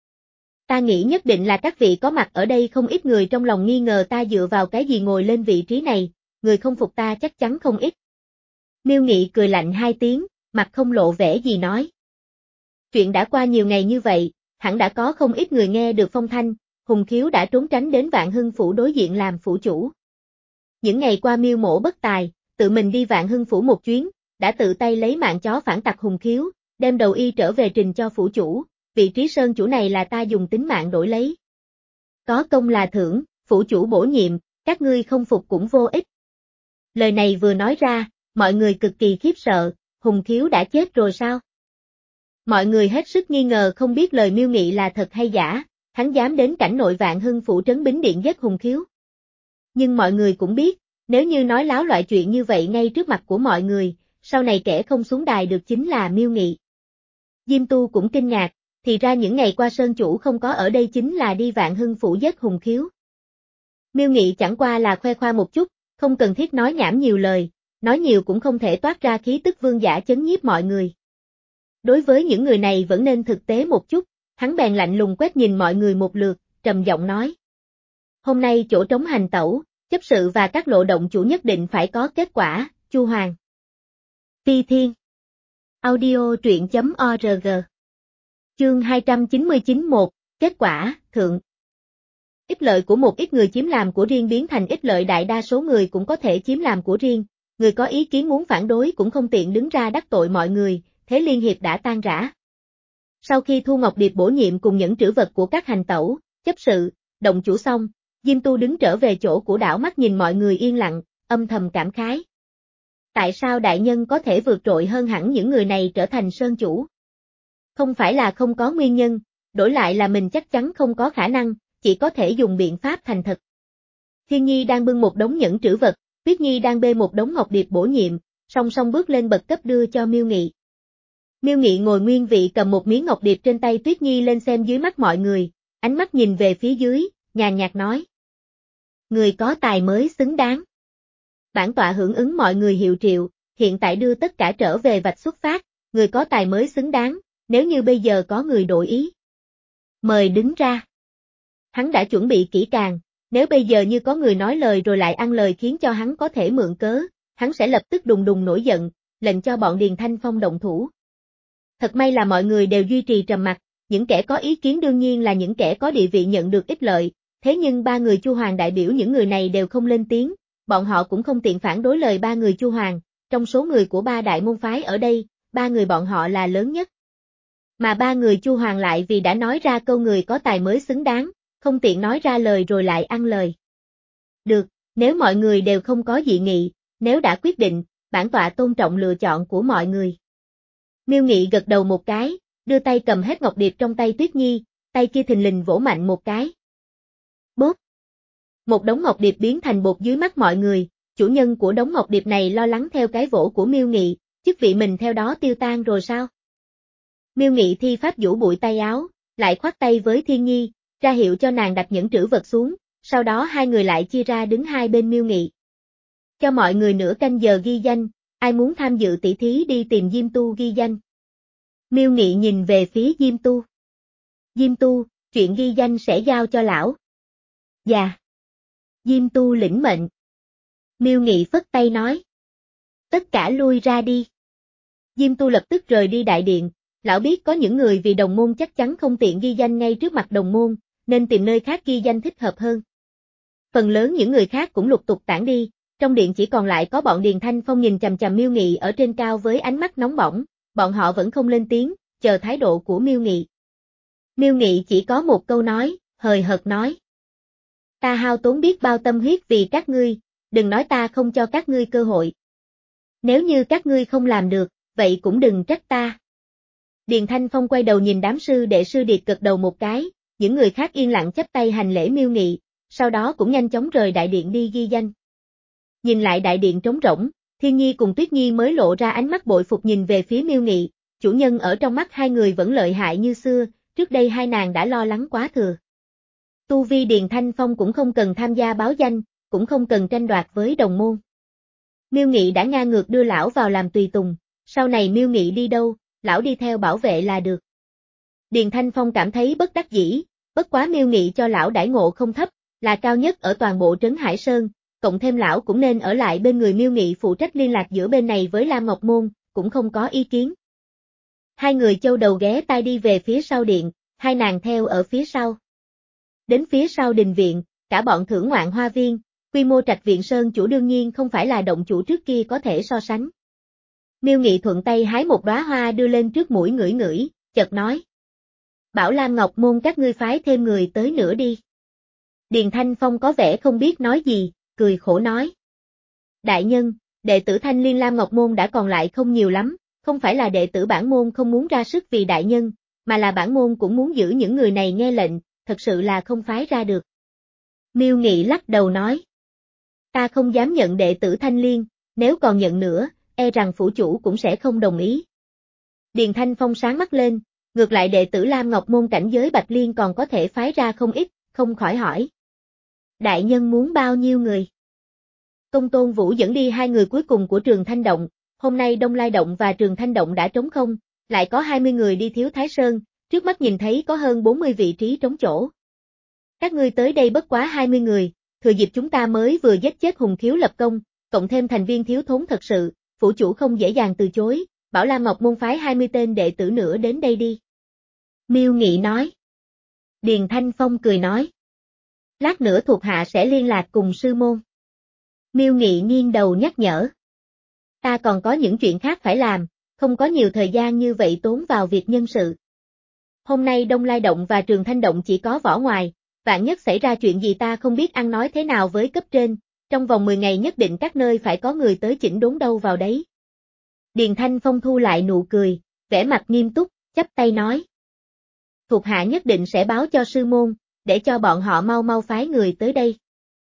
Ta nghĩ nhất định là các vị có mặt ở đây không ít người trong lòng nghi ngờ ta dựa vào cái gì ngồi lên vị trí này, người không phục ta chắc chắn không ít. Miêu Nghị cười lạnh hai tiếng, mặt không lộ vẻ gì nói. Chuyện đã qua nhiều ngày như vậy, hẳn đã có không ít người nghe được phong thanh, Hùng Khiếu đã trốn tránh đến Vạn Hưng Phủ đối diện làm phủ chủ. Những ngày qua Miêu Mỗ bất tài, tự mình đi Vạn Hưng Phủ một chuyến, đã tự tay lấy mạng chó phản tặc Hùng Khiếu, đem đầu y trở về trình cho phủ chủ, vị trí Sơn chủ này là ta dùng tính mạng đổi lấy. Có công là thưởng, phủ chủ bổ nhiệm, các ngươi không phục cũng vô ích. Lời này vừa nói ra, mọi người cực kỳ khiếp sợ, Hùng Khiếu đã chết rồi sao? Mọi người hết sức nghi ngờ không biết lời Miêu Nghị là thật hay giả, hắn dám đến cảnh nội Vạn Hưng Phủ trấn Bính Điện giết Hùng Khiếu. Nhưng mọi người cũng biết, nếu như nói láo loại chuyện như vậy ngay trước mặt của mọi người, sau này kẻ không xuống đài được chính là Miêu Nghị. Diêm Tu cũng kinh ngạc, thì ra những ngày qua Sơn chủ không có ở đây chính là đi Vạn Hưng Phủ giết Hùng Khiếu. Miêu Nghị chẳng qua là khoe khoang một chút, không cần thiết nói nhảm nhiều lời, nói nhiều cũng không thể toát ra khí tức vương giả chấn nhiếp mọi người. Đối với những người này vẫn nên thực tế một chút, hắn bèn lạnh lùng quét nhìn mọi người một lượt, trầm giọng nói. Hôm nay chỗ trống hành tẩu, chấp sự và các lộ động chủ nhất định phải có kết quả, Chu Hoàng. Phi Thiên. Audio truyện chấm org. Chương hai trăm chín mươi chín một, kết quả, thượng. Ích lợi của một ít người chiếm làm của riêng biến thành ích lợi đại đa số người cũng có thể chiếm làm của riêng, người có ý kiến muốn phản đối cũng không tiện đứng ra đắc tội mọi người, thế liên hiệp đã tan rã. Sau khi Thu Ngọc Điệp bổ nhiệm cùng những trữ vật của các hành tẩu, chấp sự, động chủ xong, Diêm Tu đứng trở về chỗ của đảo mắt nhìn mọi người yên lặng, âm thầm cảm khái. Tại sao đại nhân có thể vượt trội hơn hẳn những người này trở thành sơn chủ? Không phải là không có nguyên nhân, đổi lại là mình chắc chắn không có khả năng, chỉ có thể dùng biện pháp thành thật. Thiên Nhi đang bưng một đống nhẫn trữ vật, Tuyết Nhi đang bê một đống ngọc điệp bổ nhiệm, song song bước lên bậc cấp đưa cho Miêu Nghị. Miêu Nghị ngồi nguyên vị cầm một miếng ngọc điệp trên tay Tuyết Nhi lên xem dưới mắt mọi người, ánh mắt nhìn về phía dưới, nhàn nhạt nói. Người có tài mới xứng đáng. Bản tọa hưởng ứng mọi người hiệu triệu, hiện tại đưa tất cả trở về vạch xuất phát, người có tài mới xứng đáng, nếu như bây giờ có người đổi ý. Mời đứng ra. Hắn đã chuẩn bị kỹ càng, nếu bây giờ như có người nói lời rồi lại ăn lời khiến cho hắn có thể mượn cớ, hắn sẽ lập tức đùng đùng nổi giận, lệnh cho bọn Điền Thanh Phong động thủ. Thật may là mọi người đều duy trì trầm mặc, những kẻ có ý kiến đương nhiên là những kẻ có địa vị nhận được ích lợi, thế nhưng ba người Chu Hoàng đại biểu những người này đều không lên tiếng, bọn họ cũng không tiện phản đối lời ba người Chu Hoàng, trong số người của ba đại môn phái ở đây, ba người bọn họ là lớn nhất. Mà ba người Chu Hoàng lại vì đã nói ra câu người có tài mới xứng đáng, không tiện nói ra lời rồi lại ăn lời. Được, nếu mọi người đều không có dị nghị, nếu đã quyết định, bản tọa tôn trọng lựa chọn của mọi người. Miêu Nghị gật đầu một cái, đưa tay cầm hết ngọc điệp trong tay Tuyết Nhi, tay kia thình lình vỗ mạnh một cái. Bốp! Một đống ngọc điệp biến thành bột dưới mắt mọi người, chủ nhân của đống ngọc điệp này lo lắng theo cái vỗ của Miêu Nghị, chức vị mình theo đó tiêu tan rồi sao? Miêu Nghị thi pháp vũ bụi tay áo, lại khoát tay với Thiên Nhi, ra hiệu cho nàng đặt những trữ vật xuống, sau đó hai người lại chia ra đứng hai bên Miêu Nghị. Cho mọi người nửa canh giờ ghi danh, ai muốn tham dự tỷ thí đi tìm Diêm Tu ghi danh. Miêu Nghị nhìn về phía Diêm Tu. Diêm Tu, chuyện ghi danh sẽ giao cho lão. Dạ. Diêm Tu lĩnh mệnh. Miêu Nghị phất tay nói. Tất cả lui ra đi. Diêm Tu lập tức rời đi đại điện, lão biết có những người vì đồng môn chắc chắn không tiện ghi danh ngay trước mặt đồng môn, nên tìm nơi khác ghi danh thích hợp hơn. Phần lớn những người khác cũng lục tục tản đi, trong điện chỉ còn lại có bọn Điền Thanh Phong nhìn chằm chằm Miêu Nghị ở trên cao với ánh mắt nóng bỏng, bọn họ vẫn không lên tiếng, chờ thái độ của Miêu Nghị. Miêu Nghị chỉ có một câu nói, hời hợt nói. Ta hao tốn biết bao tâm huyết vì các ngươi, đừng nói ta không cho các ngươi cơ hội. Nếu như các ngươi không làm được, vậy cũng đừng trách ta. Điền Thanh Phong quay đầu nhìn đám sư đệ sư điệt gật đầu một cái, những người khác yên lặng chắp tay hành lễ Miêu Nghị, sau đó cũng nhanh chóng rời đại điện đi ghi danh. Nhìn lại đại điện trống rỗng, Thiên Nhi cùng Tuyết Nhi mới lộ ra ánh mắt bội phục nhìn về phía Miêu Nghị, chủ nhân ở trong mắt hai người vẫn lợi hại như xưa, trước đây hai nàng đã lo lắng quá thừa. Tu vi Điền Thanh Phong cũng không cần tham gia báo danh, cũng không cần tranh đoạt với đồng môn. Miêu Nghị đã ngang ngược đưa lão vào làm tùy tùng, sau này Miêu Nghị đi đâu, lão đi theo bảo vệ là được. Điền Thanh Phong cảm thấy bất đắc dĩ, bất quá Miêu Nghị cho lão đãi ngộ không thấp, là cao nhất ở toàn bộ trấn Hải Sơn, cộng thêm lão cũng nên ở lại bên người Miêu Nghị phụ trách liên lạc giữa bên này với Lam Ngọc Môn, cũng không có ý kiến. Hai người châu đầu ghé tai đi về phía sau điện, hai nàng theo ở phía sau. Đến phía sau đình viện, cả bọn thưởng ngoạn hoa viên, quy mô trạch viện sơn chủ đương nhiên không phải là động chủ trước kia có thể so sánh. Miêu Nghị thuận tay hái một đóa hoa đưa lên trước mũi ngửi ngửi, chợt nói. Bảo Lam Ngọc Môn các ngươi phái thêm người tới nữa đi. Điền Thanh Phong có vẻ không biết nói gì, cười khổ nói. Đại nhân, đệ tử Thanh Liên Lam Ngọc Môn đã còn lại không nhiều lắm, không phải là đệ tử bản môn không muốn ra sức vì đại nhân, mà là bản môn cũng muốn giữ những người này nghe lệnh, thật sự là không phái ra được. Miêu Nghị lắc đầu nói. Ta không dám nhận đệ tử Thanh Liên, nếu còn nhận nữa, e rằng phủ chủ cũng sẽ không đồng ý. Điền Thanh Phong sáng mắt lên, ngược lại đệ tử Lam Ngọc Môn cảnh giới Bạch Liên còn có thể phái ra không ít, không khỏi hỏi. Đại nhân muốn bao nhiêu người? Công Tôn Vũ dẫn đi hai người cuối cùng của Trường Thanh Động, hôm nay Đông Lai Động và Trường Thanh Động đã trống không, lại có hai mươi người đi Thiếu Thái Sơn, trước mắt nhìn thấy có hơn bốn mươi vị trí trống chỗ. Các ngươi tới đây bất quá hai mươi người, thừa dịp chúng ta mới vừa giết chết Hùng Thiếu lập công, cộng thêm thành viên thiếu thốn thật sự, phủ chủ không dễ dàng từ chối, bảo Lam Ngọc Môn phái hai mươi tên đệ tử nữa đến đây đi. Miêu Nghị nói. Điền Thanh Phong cười nói. Lát nữa thuộc hạ sẽ liên lạc cùng sư môn. Miêu Nghị nghiêng đầu nhắc nhở. Ta còn có những chuyện khác phải làm, không có nhiều thời gian như vậy tốn vào việc nhân sự. Hôm nay Đông Lai Động và Trường Thanh Động chỉ có võ ngoài, vạn nhất xảy ra chuyện gì ta không biết ăn nói thế nào với cấp trên, trong vòng mười ngày nhất định các nơi phải có người tới chỉnh đốn đâu vào đấy. Điền Thanh Phong thu lại nụ cười, vẻ mặt nghiêm túc, chắp tay nói. Thuộc hạ nhất định sẽ báo cho sư môn, để cho bọn họ mau mau phái người tới đây.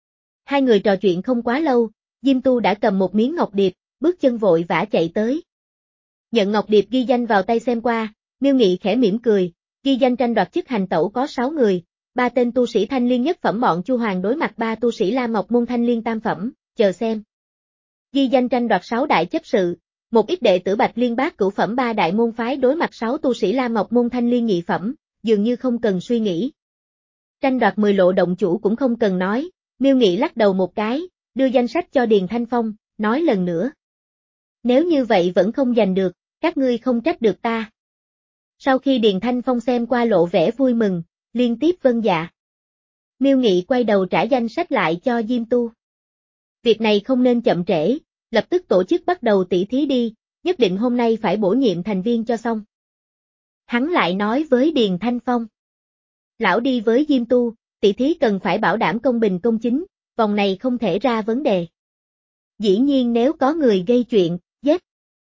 Hai người trò chuyện không quá lâu, Diêm Tu đã cầm một miếng ngọc điệp, bước chân vội vã chạy tới. Nhận ngọc điệp ghi danh vào tay xem qua, Miêu Nghị khẽ mỉm cười, ghi danh tranh đoạt chức hành tẩu có sáu người, ba tên tu sĩ thanh liên nhất phẩm bọn Chu Hoàng đối mặt ba tu sĩ Lam Ngọc môn thanh liên tam phẩm, chờ xem. Ghi danh tranh đoạt sáu đại chấp sự, một ít đệ tử Bạch Liên Bát cửu phẩm ba đại môn phái đối mặt sáu tu sĩ Lam Ngọc môn thanh liên nhị phẩm, dường như không cần suy nghĩ. Tranh đoạt mười lộ động chủ cũng không cần nói, Miêu Nghị lắc đầu một cái, đưa danh sách cho Điền Thanh Phong, nói lần nữa. Nếu như vậy vẫn không giành được, các ngươi không trách được ta. Sau khi Điền Thanh Phong xem qua lộ vẻ vui mừng, liên tiếp vâng dạ. Miêu Nghị quay đầu trả danh sách lại cho Diêm Tu. Việc này không nên chậm trễ, lập tức tổ chức bắt đầu tỷ thí đi, nhất định hôm nay phải bổ nhiệm thành viên cho xong. Hắn lại nói với Điền Thanh Phong. Lão đi với Diêm Tu, tỷ thí cần phải bảo đảm công bình công chính, vòng này không thể ra vấn đề. Dĩ nhiên nếu có người gây chuyện, giết.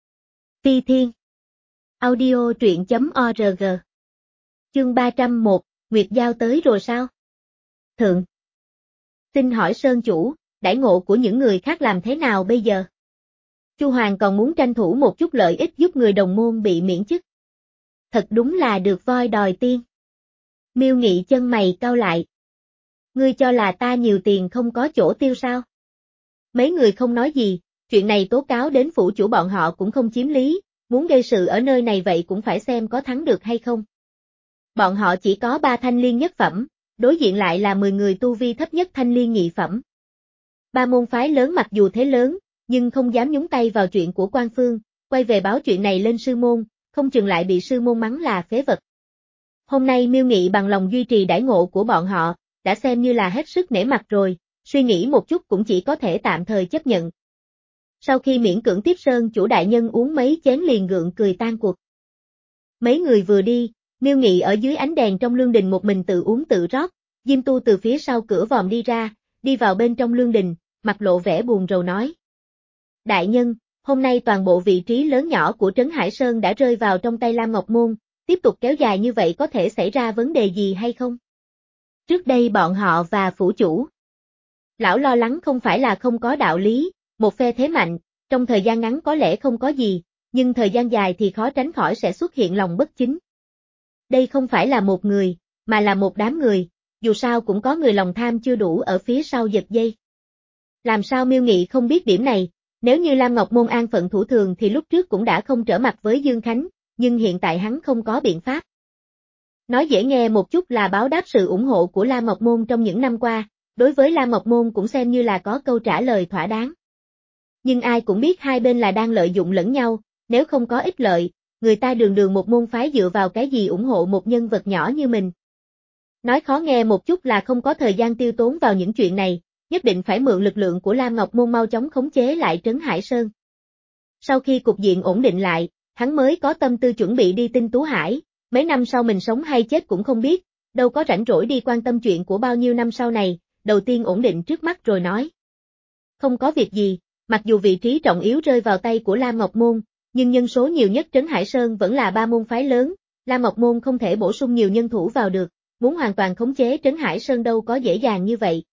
Phi Thiên. Audio truyện chấm org. Chương ba trăm một, Nguyệt Giao tới rồi sao? Thượng. Xin hỏi Sơn chủ, đãi ngộ của những người khác làm thế nào bây giờ? Chu Hoàng còn muốn tranh thủ một chút lợi ích giúp người đồng môn bị miễn chức. Thật đúng là được voi đòi tiên. Miêu Nghị chân mày cau lại. Ngươi cho là ta nhiều tiền không có chỗ tiêu sao? Mấy người không nói gì, chuyện này tố cáo đến phủ chủ bọn họ cũng không chiếm lý, muốn gây sự ở nơi này vậy cũng phải xem có thắng được hay không. Bọn họ chỉ có ba thanh liên nhất phẩm, đối diện lại là mười người tu vi thấp nhất thanh liên nhị phẩm. Ba môn phái lớn mặc dù thế lớn, nhưng không dám nhúng tay vào chuyện của quan phương, quay về báo chuyện này lên sư môn, không chừng lại bị sư môn mắng là phế vật. Hôm nay Miêu Nghị bằng lòng duy trì đãi ngộ của bọn họ, đã xem như là hết sức nể mặt rồi, suy nghĩ một chút cũng chỉ có thể tạm thời chấp nhận. Sau khi miễn cưỡng tiếp Sơn chủ đại nhân uống mấy chén liền gượng cười tan cuộc. Mấy người vừa đi, Miêu Nghị ở dưới ánh đèn trong lương đình một mình tự uống tự rót, Diêm Tu từ phía sau cửa vòm đi ra, đi vào bên trong lương đình, mặt lộ vẻ buồn rầu nói. Đại nhân, hôm nay toàn bộ vị trí lớn nhỏ của Trấn Hải Sơn đã rơi vào trong tay Lam Ngọc Môn, tiếp tục kéo dài như vậy có thể xảy ra vấn đề gì hay không? Trước đây bọn họ và phủ chủ. Lão lo lắng không phải là không có đạo lý, một phe thế mạnh, trong thời gian ngắn có lẽ không có gì, nhưng thời gian dài thì khó tránh khỏi sẽ xuất hiện lòng bất chính. Đây không phải là một người, mà là một đám người, dù sao cũng có người lòng tham chưa đủ ở phía sau giật dây. Làm sao Miêu Nghị không biết điểm này, nếu như Lam Ngọc Môn an phận thủ thường thì lúc trước cũng đã không trở mặt với Dương Khánh, nhưng hiện tại hắn không có biện pháp. Nói dễ nghe một chút là báo đáp sự ủng hộ của Lam Ngọc Môn trong những năm qua, đối với Lam Ngọc Môn cũng xem như là có câu trả lời thỏa đáng. Nhưng ai cũng biết hai bên là đang lợi dụng lẫn nhau, nếu không có ích lợi, người ta đường đường một môn phái dựa vào cái gì ủng hộ một nhân vật nhỏ như mình. Nói khó nghe một chút là không có thời gian tiêu tốn vào những chuyện này, nhất định phải mượn lực lượng của Lam Ngọc Môn mau chóng khống chế lại Trấn Hải Sơn. Sau khi cục diện ổn định lại, hắn mới có tâm tư chuẩn bị đi Tinh Tú Hải, mấy năm sau mình sống hay chết cũng không biết, đâu có rảnh rỗi đi quan tâm chuyện của bao nhiêu năm sau này, đầu tiên ổn định trước mắt rồi nói. Không có việc gì, mặc dù vị trí trọng yếu rơi vào tay của Lam Ngọc Môn, nhưng nhân số nhiều nhất Trấn Hải Sơn vẫn là ba môn phái lớn, Lam Ngọc Môn không thể bổ sung nhiều nhân thủ vào được, muốn hoàn toàn khống chế Trấn Hải Sơn đâu có dễ dàng như vậy.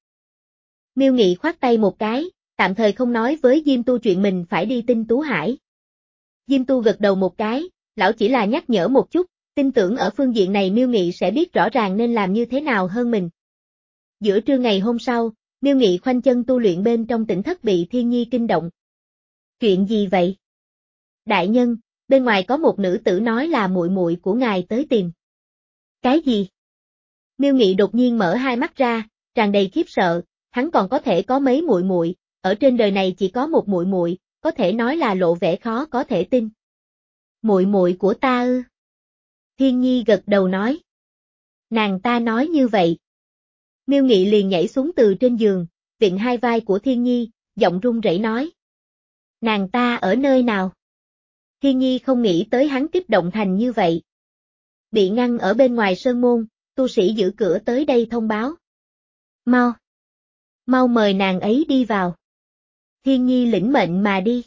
Miêu Nghị khoát tay một cái, tạm thời không nói với Diêm Tu chuyện mình phải đi Tinh Tú Hải. Diêm Tu gật đầu một cái, lão chỉ là nhắc nhở một chút, tin tưởng ở phương diện này Miêu Nghị sẽ biết rõ ràng nên làm như thế nào hơn mình. Giữa trưa ngày hôm sau, Miêu Nghị khoanh chân tu luyện bên trong tỉnh thất bị Thiên Nhi kinh động. Chuyện gì vậy? Đại nhân, bên ngoài có một nữ tử nói là muội muội của ngài tới tìm. Cái gì? Miêu Nghị đột nhiên mở hai mắt ra, tràn đầy khiếp sợ, hắn còn có thể có mấy muội muội, ở trên đời này chỉ có một muội muội, có thể nói là lộ vẻ khó có thể tin. Muội muội của ta ư? Thiên Nhi gật đầu nói. Nàng ta nói như vậy. Miêu Nghị liền nhảy xuống từ trên giường, vịn hai vai của Thiên Nhi, giọng run rẩy nói. Nàng ta ở nơi nào? Thiên Nhi không nghĩ tới hắn kích động thành như vậy. Bị ngăn ở bên ngoài sơn môn, tu sĩ giữ cửa tới đây thông báo. Mau! Mau mời nàng ấy đi vào. Thiên Nhi lĩnh mệnh mà đi.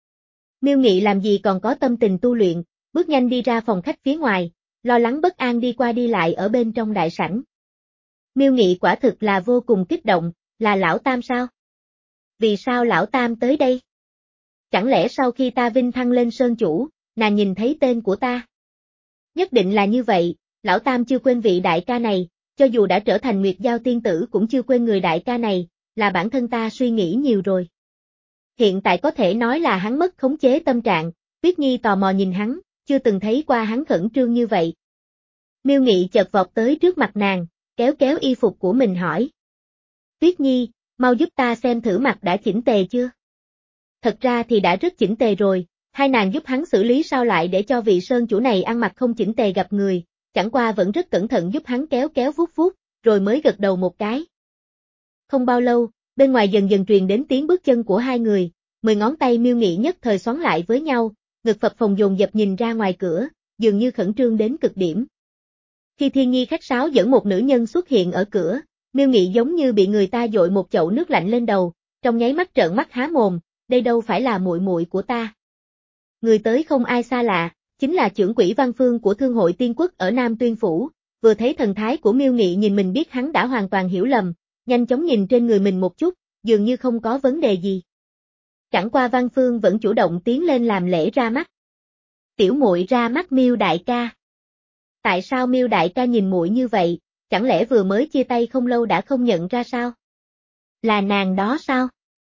Miêu Nghị làm gì còn có tâm tình tu luyện, bước nhanh đi ra phòng khách phía ngoài, lo lắng bất an đi qua đi lại ở bên trong đại sảnh. Miêu Nghị quả thực là vô cùng kích động, là lão Tam sao? Vì sao lão Tam tới đây? Chẳng lẽ sau khi ta vinh thăng lên sơn chủ, nàng nhìn thấy tên của ta. Nhất định là như vậy, lão Tam chưa quên vị đại ca này, cho dù đã trở thành Nguyệt Giao tiên tử cũng chưa quên người đại ca này, là bản thân ta suy nghĩ nhiều rồi. Hiện tại có thể nói là hắn mất khống chế tâm trạng, Tuyết Nhi tò mò nhìn hắn, chưa từng thấy qua hắn khẩn trương như vậy. Miêu Nghị chợt vọt tới trước mặt nàng, kéo kéo y phục của mình hỏi. Tuyết Nhi, mau giúp ta xem thử mặt đã chỉnh tề chưa? Thật ra thì đã rất chỉnh tề rồi, hai nàng giúp hắn xử lý sao lại để cho vị sơn chủ này ăn mặc không chỉnh tề gặp người, chẳng qua vẫn rất cẩn thận giúp hắn kéo kéo vuốt vuốt, rồi mới gật đầu một cái. Không bao lâu, bên ngoài dần dần truyền đến tiếng bước chân của hai người, mười ngón tay Miêu Nghị nhất thời xoắn lại với nhau, ngực phập phồng dồn dập nhìn ra ngoài cửa, dường như khẩn trương đến cực điểm. Khi Thiên Nhi khách sáo dẫn một nữ nhân xuất hiện ở cửa, Miêu Nghị giống như bị người ta dội một chậu nước lạnh lên đầu, trong nháy mắt trợn mắt há mồm, đây đâu phải là muội muội của ta. Người tới không ai xa lạ, chính là trưởng quỹ Văn Phương của Thương hội Tiên Quốc ở Nam Tuyên Phủ, vừa thấy thần thái của Miêu Nghị nhìn mình biết hắn đã hoàn toàn hiểu lầm, nhanh chóng nhìn trên người mình một chút, dường như không có vấn đề gì. Chẳng qua Văn Phương vẫn chủ động tiến lên làm lễ ra mắt. Tiểu muội ra mắt Miêu đại ca. Tại sao Miêu đại ca nhìn muội như vậy, chẳng lẽ vừa mới chia tay không lâu đã không nhận ra sao? Là nàng đó sao?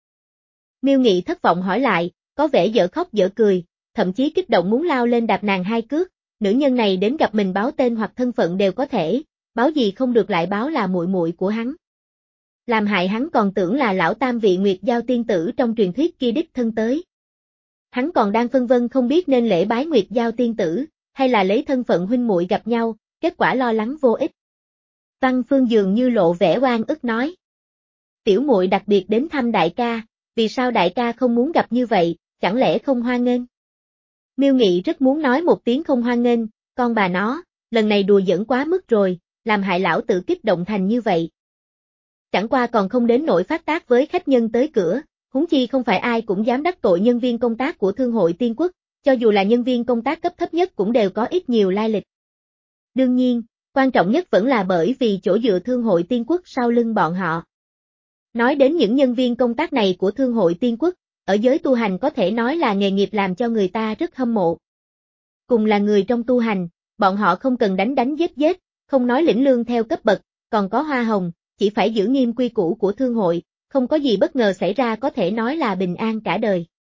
Miêu Nghị thất vọng hỏi lại, có vẻ dở khóc dở cười, thậm chí kích động muốn lao lên đạp nàng hai cước, nữ nhân này đến gặp mình báo tên hoặc thân phận đều có thể, báo gì không được lại báo là muội muội của hắn. Làm hại hắn còn tưởng là lão Tam vị Nguyệt Giao tiên tử trong truyền thuyết kia đích thân tới. Hắn còn đang phân vân không biết nên lễ bái Nguyệt Giao tiên tử, hay là lấy thân phận huynh muội gặp nhau, kết quả lo lắng vô ích. Văn Phương dường như lộ vẻ oan ức nói. Tiểu muội đặc biệt đến thăm đại ca, vì sao đại ca không muốn gặp như vậy, chẳng lẽ không hoan nghênh? Miêu Nghị rất muốn nói một tiếng không hoan nghênh, con bà nó, lần này đùa giỡn quá mức rồi, làm hại lão tự kích động thành như vậy. Chẳng qua còn không đến nỗi phát tác với khách nhân tới cửa, huống chi không phải ai cũng dám đắc tội nhân viên công tác của Thương hội Tiên Quốc, cho dù là nhân viên công tác cấp thấp nhất cũng đều có ít nhiều lai lịch. Đương nhiên, quan trọng nhất vẫn là bởi vì chỗ dựa Thương hội Tiên Quốc sau lưng bọn họ. Nói đến những nhân viên công tác này của Thương hội Tiên Quốc, ở giới tu hành có thể nói là nghề nghiệp làm cho người ta rất hâm mộ. Cùng là người trong tu hành, bọn họ không cần đánh đánh giết giết, không nói lĩnh lương theo cấp bậc, còn có hoa hồng, chỉ phải giữ nghiêm quy củ của thương hội, không có gì bất ngờ xảy ra có thể nói là bình an cả đời.